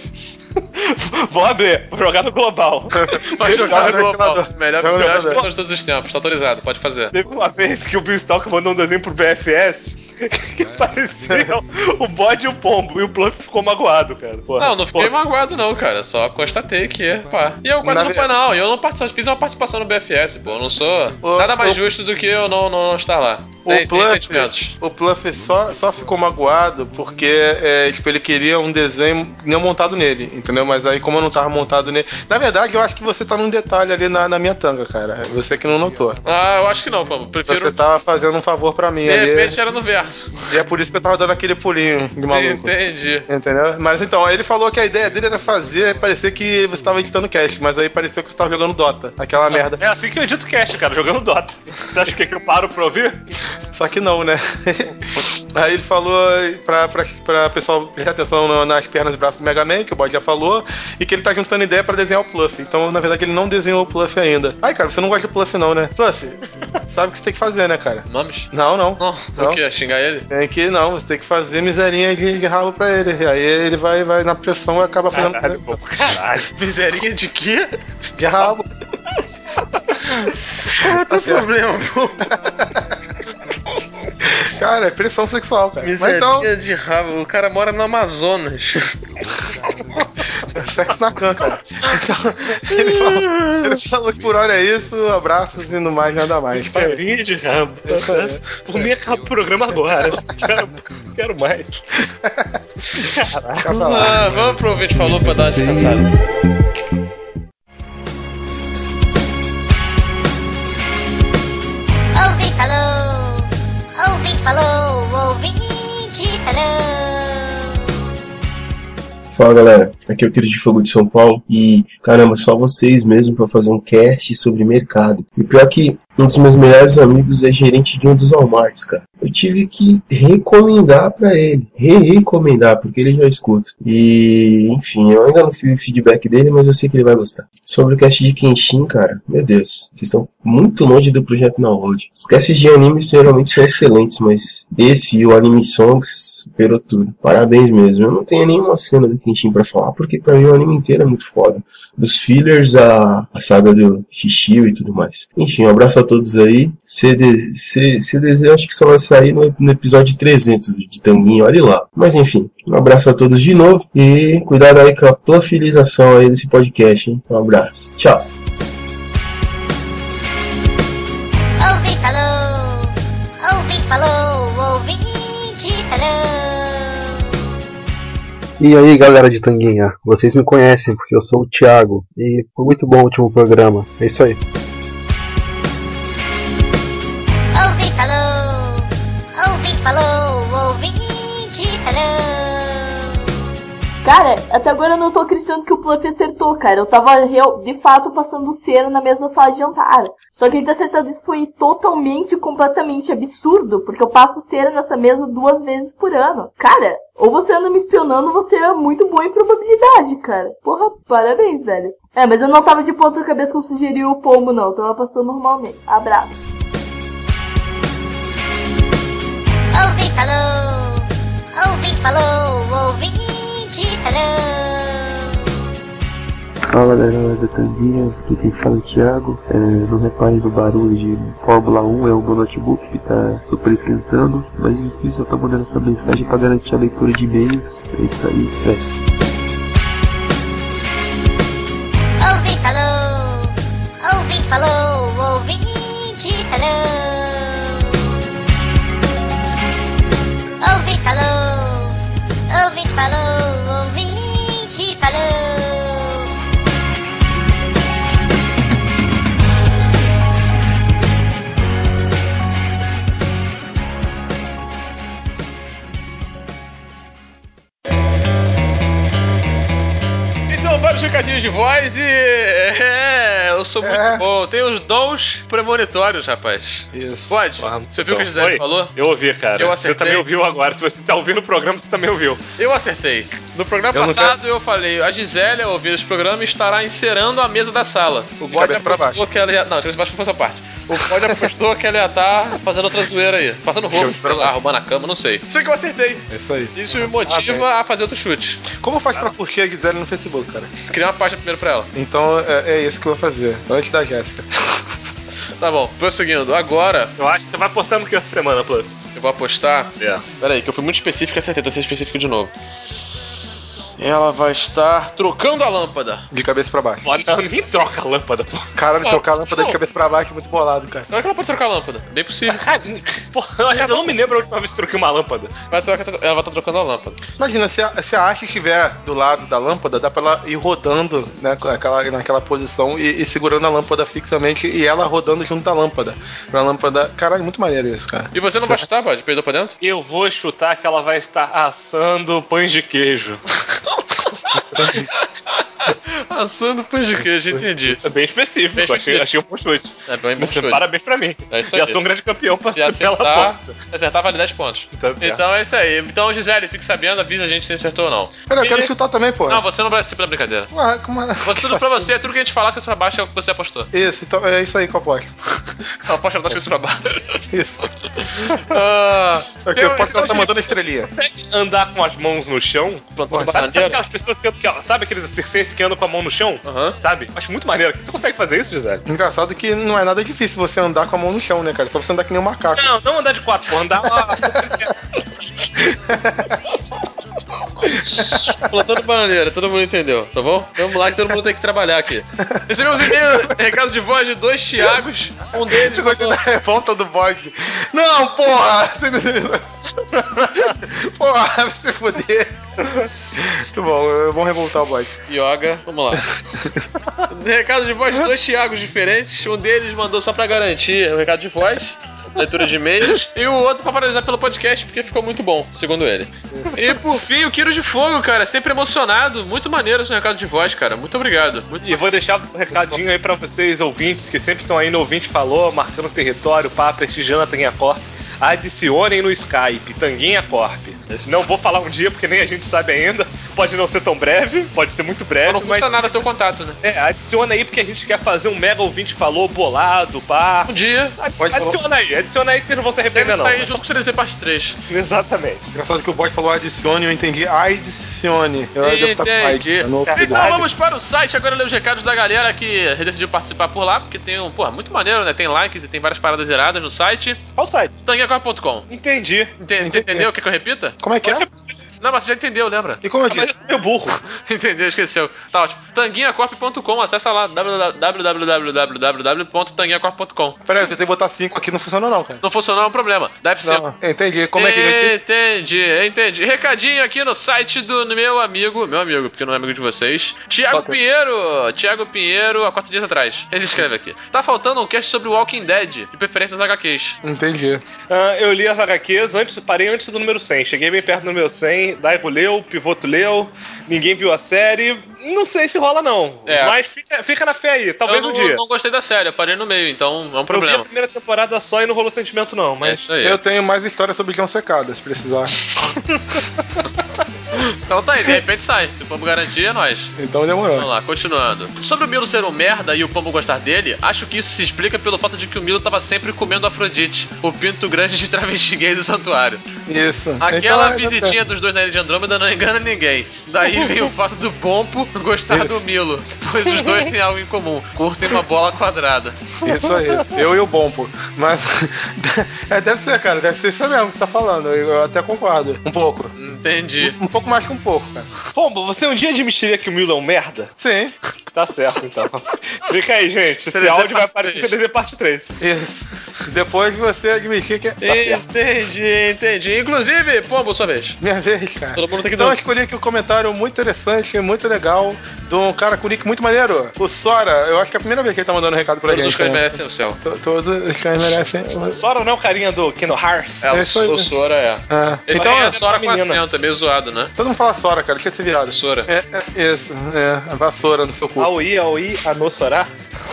Vou abrir, vou jogar no global. Vai jogar no global. ventilador. Melhor Joga no melhor ventilador. de todos os tempos, tá autorizado, pode fazer. Teve uma vez que o Bill Stalker mandou um desenho pro BFS que parecia o bode e o pombo, e o Pluff ficou magoado, cara. Porra. Não fiquei magoado não, cara, só constatei que, pá. E eu quase não foi não, eu não participei, fiz uma participação no BFS, pô, eu não sou nada mais justo do que eu não estar lá. Sem sentimentos. O Pluff só ficou magoado porque tipo, ele queria um desenho não montado nele, entendeu? Mas aí, como eu não tava montado nele. Na verdade, eu acho que você tá num detalhe ali na minha tanga, cara. Você que não notou. Ah, eu acho que não, pô. Prefiro. Você tava fazendo um favor pra mim De ali. repente era no verso. E é por isso que eu tava dando aquele pulinho de maluco. Entendi. Entendeu? Mas então, aí ele falou que a ideia dele era fazer parecer que você tava editando cast, mas aí pareceu que você tava jogando Dota. Aquela merda. É assim que eu edito cast, cara, jogando Dota. Você acha que eu paro pra ouvir? Só que não, né? Aí ele falou pra pessoal prestar atenção nas pernas e braços do Mega Man, que o Bode já falou, e que ele tá juntando ideia pra desenhar o Pluff. Então, na verdade, ele não desenhou o Pluff ainda. Ai, cara, você não gosta de Pluff não, né? Pluff, sabe o que você tem que fazer, né, cara? Nomes? Não. Não. O quê? Xingar ele? Tem que, não, você tem que fazer miserinha de rabo pra ele. E aí ele vai na pressão e acaba fazendo. Caralho. Miserinha de quê? De rabo. Qual é o teu problema, pô? Cara, é pressão sexual, cara. Mas Miserinha então, de rabo. O cara mora no Amazonas. sexo na cama, cara. Então, ele falou que por hora é isso, abraços e no mais nada mais. Selinha de rabo. Isso aí. Por mim acaba o programa agora. Quero mais. Vamos pro ouvinte falou pra dar uma descansada. Ouvinte falou, ouvinte falou, ouvinte falou. Fala galera, aqui é o Querido de Fogo de São Paulo e caramba, só vocês mesmo pra fazer um cast sobre mercado. E pior que um dos meus melhores amigos é gerente de um dos Walmarts, cara. eu tive que recomendar pra ele. Recomendar, porque ele já escuta. E, enfim, eu ainda não vi o feedback dele, mas eu sei que ele vai gostar. Sobre o cast de Kenshin, cara, meu Deus, vocês estão muito longe do projeto Download. Os casts de animes geralmente são excelentes, mas esse e o Anime Songs superou tudo. Parabéns mesmo. Eu não tenho nenhuma cena do Kenshin pra falar, porque pra mim o anime inteiro é muito foda. Dos fillers, a saga do Shishio e tudo mais. Enfim, um abraço a todos aí. CDZ eu acho que só vai sair no episódio 300 de Tanguinho, olha lá. Mas enfim, um abraço a todos de novo e cuidado aí com a plafilização aí desse podcast, hein? Um abraço. Tchau. Ouvinte falou, ouvinte falou, ouvinte falou. E aí galera de Tanguinha, vocês me conhecem porque eu sou o Thiago e foi muito bom o último programa, é isso aí. Ouvinte falou, ouvinte falou. Cara, até agora eu não tô acreditando que o Fluffy acertou, cara. Eu tava de fato passando cera na mesma sala de jantar. Só que ele ter acertado isso foi totalmente, completamente absurdo, porque eu passo cera nessa mesa 2 vezes por ano. Cara, ou você anda me espionando, ou você é muito bom em probabilidade, cara. Porra, parabéns, velho. Mas eu não tava de ponta cabeça como sugeriu o pombo, não. Eu tava passando normalmente. Abraço. Ouvinte falou, ouvinte falou, ouvinte falou. Fala galera da Tanguinha, aqui quem fala é o Thiago. Não reparem no barulho de Fórmula 1, é o meu notebook que tá super esquentando. Mas enfim, só tô mandando essa mensagem pra garantir a leitura de e-mails. É isso aí, Ouvinte falou, ouvinte falou, ouvinte falou. Ouvinte falou, ouvinte falou, ouvinte falou. Então, vários recadinhos de voz e... eu sou muito bom. Tenho os dons premonitórios, rapaz. Isso. Pode? Você viu o que a Gisele falou? Eu ouvi, cara. Eu Você acertei. também ouviu agora. Se você tá ouvindo o programa, você também ouviu. Eu acertei. No programa passado eu falei, a Gisele, ao ouvir esse programa, estará encerando a mesa da sala. O bode apostou que ela ia... Não, de cabeça pra baixo foi essa parte. O bode apostou que ela ia estar fazendo outra zoeira aí. Passando roupa, sei lá, arrumando a cama, não sei. Sei que eu acertei. É isso aí. Isso me motiva a fazer outro chute. Como faz pra curtir a Gisele no Facebook, cara? Criar uma página primeiro pra ela. Então é isso que eu vou fazer, antes da Jéssica. Tá bom, prosseguindo. Agora... Eu acho que você vai postar no que essa semana, Plus? Eu vou apostar... Pera aí, que eu fui muito específico e acertei. Tô sendo específico de novo. Ela vai estar trocando a lâmpada. De cabeça pra baixo. Não, ninguém troca a lâmpada, pô. Caralho, trocar a lâmpada de cabeça pra baixo é muito bolado, cara. Não é que ela pode trocar a lâmpada. Bem possível. Porra, eu não me lembro a última vez que troquei uma lâmpada. Ela vai estar trocando a lâmpada. Imagina, se a haste estiver do lado da lâmpada, dá pra ela ir rodando, né, naquela posição e segurando a lâmpada fixamente e ela rodando junto da lâmpada. Pra lâmpada... Caralho, muito maneiro isso, cara. E você não vai chutar, pode? Perdeu pra dentro? Eu vou chutar que ela vai estar assando pães de queijo. Assando pães de queijo, entendi. É bem específico, bem específico. Achei um bom chute. É bem bom chute. Parabéns pra mim. É isso aí. Já sou um grande campeão pra se acertar, aposta. Se acertar, vale 10 pontos. Então é isso aí. Então, Gisele, fique sabendo, avisa a gente se acertou ou não. Cara, eu quero chutar também, pô. Não, você não participa da brincadeira. Ué, como é? Tudo pra você, tudo que a gente falar, se pra baixo é o que você apostou. Isso, então é isso aí que eu aposto. Eu aposto das coisas pra baixo. Isso. Eu aposto que ela tá mandando estrelinha. Você consegue andar com as mãos no chão? Sabe aquelas pessoas que sabe aqueles circenses que andam com a mão no chão? Sabe? Acho muito maneiro. Você consegue fazer isso, Gisele? Engraçado que não é nada difícil você andar com a mão no chão, né, cara? Só você andar que nem um macaco. Não andar de 4, andar lá. Plantando bananeira, todo mundo entendeu, tá bom? Vamos lá que todo mundo tem que trabalhar aqui. Recebemos e-mail, recado de voz de 2 Thiagos. Um deles mandou... da revolta do bode. Não, porra! Porra, vai se fuder. Muito bom, vamos revoltar o bode. Yoga, vamos lá. Recado de voz de 2 Thiagos diferentes. Um deles mandou só pra garantir o recado de voz, leitura de e-mails, e o outro pra paralisar pelo podcast porque ficou muito bom, segundo ele. E por fim, o Quiro de Fogo, cara, sempre emocionado, muito maneiro esse recado de voz, cara, muito obrigado. E vou deixar um recadinho aí pra vocês, ouvintes, que sempre estão aí no Ouvinte Falou, marcando território, pá, prestigiando a Tanguinha Corp. adicionem no Skype, Tanguinha Corp. Não vou falar um dia, porque nem a gente sabe ainda. Pode não ser tão breve, pode ser muito breve. Não custa nada ter o contato, né? Adiciona aí, porque a gente quer fazer um mega ouvinte falou bolado, pá. Um dia. Adiciona aí que vocês não vão se arrepender, não. Deve sair junto com o CDZ parte 3. Exatamente. Engraçado que o bot falou adicione, eu entendi adicione. Eu devo estar com AIDS. Então vamos para o site, agora ler os recados da galera que decidiu participar por lá, porque tem muito maneiro, né? Tem likes e tem várias paradas iradas no site. Qual site? Tanguinhacorp.com. Entendi. Entendeu? Quer que eu repita? Como é que é? Não, mas você já entendeu, lembra? E como eu disse? Mas eu sou meio burro. Entendeu, esqueceu. Tá ótimo. Tanguinhacorp.com, acessa lá, www.tanguinhacorp.com. Peraí, eu tentei botar 5 aqui, não funcionou não, cara. Não funcionou, é um problema. Deve ser. Não, entendi. Como é que é isso? Entendi. Recadinho aqui no site do meu amigo, porque não é amigo de vocês, Thiago Pinheiro, há 4 dias atrás. Ele escreve aqui: tá faltando um cast sobre Walking Dead, de preferência das HQs. Entendi. Eu li as HQs, parei antes do número 100. Cheguei bem perto do número 100. Daigo leu, Pivoto leu. Ninguém viu a série. Não sei se rola, não. Mas fica na fé aí. Talvez um dia. Eu não gostei da série, eu parei no meio, então é um Eu problema. vi a primeira temporada só e não rolou sentimento, não. Mas é isso aí. Eu tenho mais história sobre John Secada, se precisar. Então tá aí, de repente sai. Se o Pombo garantir, é nóis. Então demorou. Vamos lá, continuando. Sobre o Milo ser um merda e o Pombo gostar dele, acho que isso se explica pelo fato de que o Milo tava sempre comendo Afrodite, o pinto grande de travesti gay do santuário. Isso. Aquela visitinha dos dois na Ilha de Andrômeda não engana ninguém. Daí vem o fato do Pombo gostar do Milo, pois os dois têm algo em comum: curtem uma bola quadrada. Isso aí, eu e o Bompo. Mas deve ser, cara, deve ser isso mesmo que você tá falando. Eu até concordo. Um pouco. Entendi. Um pouco mais que um pouco, cara. Pombo, você um dia admitiria que o Milo é um merda? Sim. Tá certo, então. Fica aí, gente. Esse áudio vai aparecer no CDZ parte 3. Isso. Depois você admitir que... Entendi. Inclusive, Pombo, sua vez. Minha vez, cara. Todo mundo tem que então eu escolhi aqui um comentário muito interessante, muito legal, de um cara com nick muito maneiro. O Sora, eu acho que é a primeira vez que ele tá mandando um recado pra gente. Todos os cães merecem o céu. Todos os cães merecem. Sora não é o carinha do Kingdom Hearts? O Sora é. Esse então é Sora com acento, é meio zoado, né? Todo mundo fala Sora, cara, deixa de ser viado. Sora. Isso, a vassoura no seu cu. Aoi, Anossorá?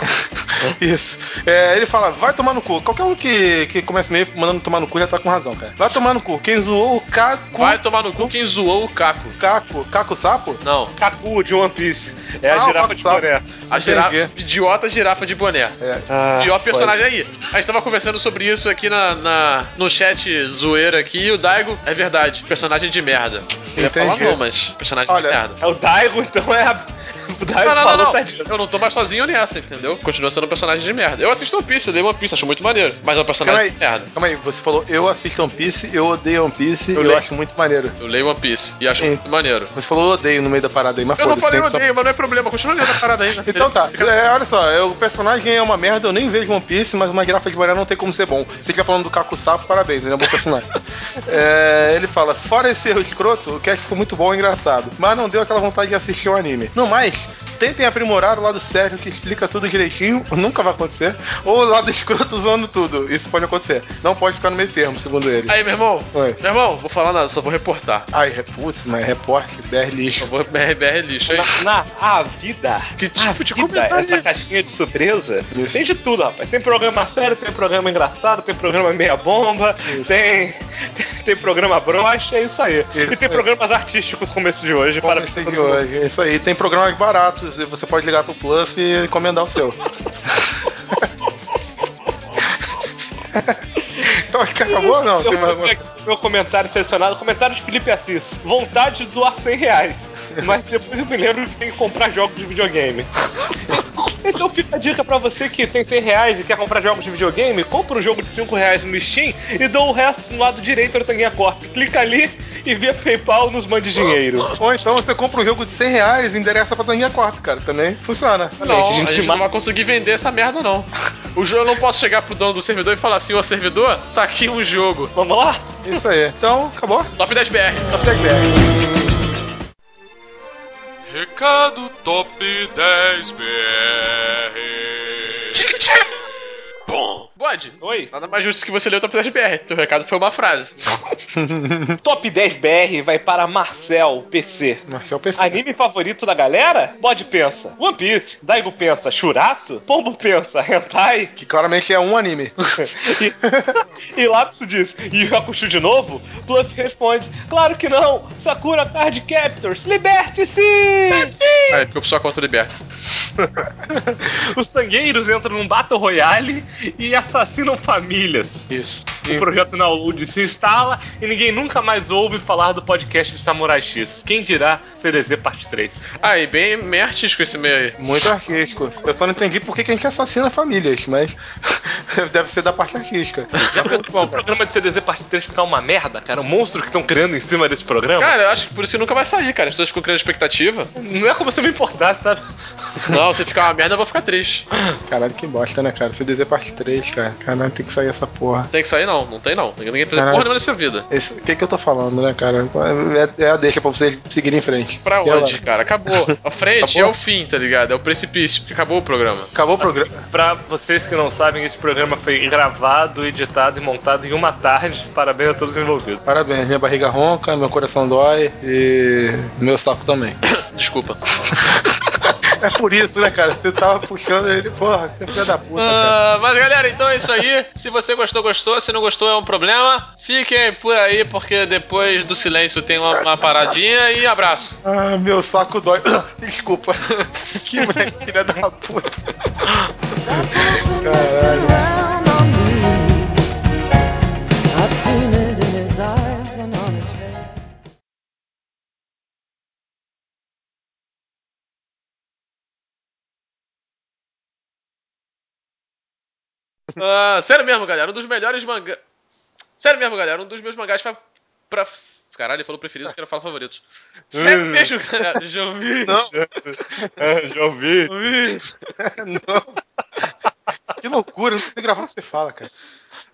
Isso. Ele fala, vai tomar no cu. Qualquer um que comece meio mandando tomar no cu já tá com razão, cara. Vai tomar no cu. Quem zoou o Caco... Vai tomar no cu quem zoou o Caco. Caco sapo? Não. Cacu de One Piece. É a girafa de boné. A girafa, idiota girafa de boné. Pior personagem aí. A gente tava conversando sobre isso aqui no chat zoeira aqui e o Daigo, é verdade, personagem de merda. Ele falar não, mas personagem de merda. É o Daigo, então é a... O Daigo não. Eu não tô mais sozinho nessa, entendeu? Continua sendo um personagem de merda. Eu assisto One Piece, eu dei One Piece, acho muito maneiro. Mas é um personagem de merda. Calma aí, você falou eu assisto One Piece, eu odeio One Piece, eu acho muito maneiro. Eu leio One Piece e acho muito maneiro. Você falou odeio no meio da parada aí, mas foda-se. Eu não falei odeio, mas não é problema, continua lendo a parada aí. Né? Então tá, olha só, o personagem é uma merda, eu nem vejo One Piece, mas uma girafa de boné não tem como ser bom. Se você estiver falando do Caco Sapo, parabéns, ele é um bom personagem. Ele fala, fora esse erro escroto, o cast ficou muito bom e engraçado, mas não deu aquela vontade de assistir o anime. No mais, tentem aprimorar o lado sério que explica tudo direitinho, nunca vai acontecer, ou o lado escroto zoando tudo, isso pode acontecer. Não pode ficar no meio termo, segundo ele. Aí, meu irmão. Oi. Meu irmão, vou falar nada, só vou reportar. Ai, putz, mas repórter, BR lixo. Só vou BR lixo aí. A vida. Que tipo de comentário essa caixinha de surpresa, tem de tudo, rapaz. Tem programa sério, tem programa engraçado, tem programa meia bomba, tem programa broxa, é isso aí. E tem programas artísticos como esse de hoje. Como esse de hoje, é isso aí. Tem programas baratos e você pode ligar pro Pluff e encomendar o seu. Então acho que acabou ou não? Tem mais alguma... Meu comentário selecionado, comentário de Felipe Assis. Vontade de doar R$100, mas depois eu me lembro que tem que comprar jogos de videogame. Então fica a dica pra você que tem R$100 e quer comprar jogos de videogame, compra um jogo de R$5 no Steam e dá o resto no lado direito da Tanguinha Corp. Clica ali e via PayPal nos mande dinheiro. Ou então você compra um jogo de R$100 e endereça pra Tanguinha Corp, cara. Também funciona. Não, a gente não vai conseguir vender essa merda, não. O jogo, eu não posso chegar pro dono do servidor e falar assim, ô servidor, tá aqui um jogo. Vamos lá? Isso aí. Então, acabou? Top 10 BR. Top 10 BR. Recado Top 10 BR. Bom. Bode, Oi. nada mais justo que você ler o Top 10 BR. Teu recado foi uma frase. Top 10 BR vai para Marcel PC. Marcel PC. Anime favorito da galera? Bode pensa One Piece. Daigo pensa Shurato. Pombo pensa Hentai. Que claramente é um anime. E Lapso diz, e Hakusho de novo? Bluff responde, claro que não, Sakura Card Captors, liberte-se! Aí, ficou por sua conta liberta. Os tangueiros entram num Battle Royale e assassinam famílias. Isso. O projeto Download se instala e ninguém nunca mais ouve falar do podcast de Samurai X. Quem dirá CDZ parte 3? Ah, e bem artístico esse meio aí. Muito artístico. Eu só não entendi por que a gente assassina famílias, mas deve ser da parte artística. Já pensou se o programa de CDZ parte 3 ficar uma merda, cara? Um monstro que estão criando em cima desse programa? Cara, eu acho que por isso nunca vai sair, cara. As pessoas ficam criando expectativa. Não é como se eu me importasse, sabe? Não, se ficar uma merda, eu vou ficar triste. Caralho, que bosta, né, cara? CDZ parte 3, cara. Caralho, tem que sair essa porra. Tem que sair não tem não. Ninguém fazer Caralho. porra nenhuma nessa vida. O que eu tô falando, né, cara? É a deixa pra vocês seguirem em frente. Pra E onde, ela- cara? Acabou. A frente Acabou? é o fim, tá ligado? É o precipício, porque acabou o programa. Acabou o programa. Pra vocês que não sabem, esse programa foi gravado, editado e montado em uma tarde. Parabéns a todos os envolvidos. Parabéns, minha barriga ronca, meu coração dói e meu saco também. Desculpa. É por isso, né, cara? Você tava puxando ele, porra, você é filho da puta, cara. Mas galera, então é isso aí. Se você gostou. Se não gostou, é um problema. Fiquem por aí, porque depois do silêncio tem uma paradinha e abraço. Ah, meu saco dói. Desculpa. Que moleque filha da puta. Caralho. I've seen it in his eyes and on his face. Sério mesmo, galera. Um dos melhores mangás. Sério mesmo, galera. Um dos meus mangás pra. Caralho, ele falou preferidos, eu quero falar favoritos. Sério mesmo, galera. Já ouvi. Não. Já ouvi. Não. Que loucura, não sei gravar o que você fala, cara.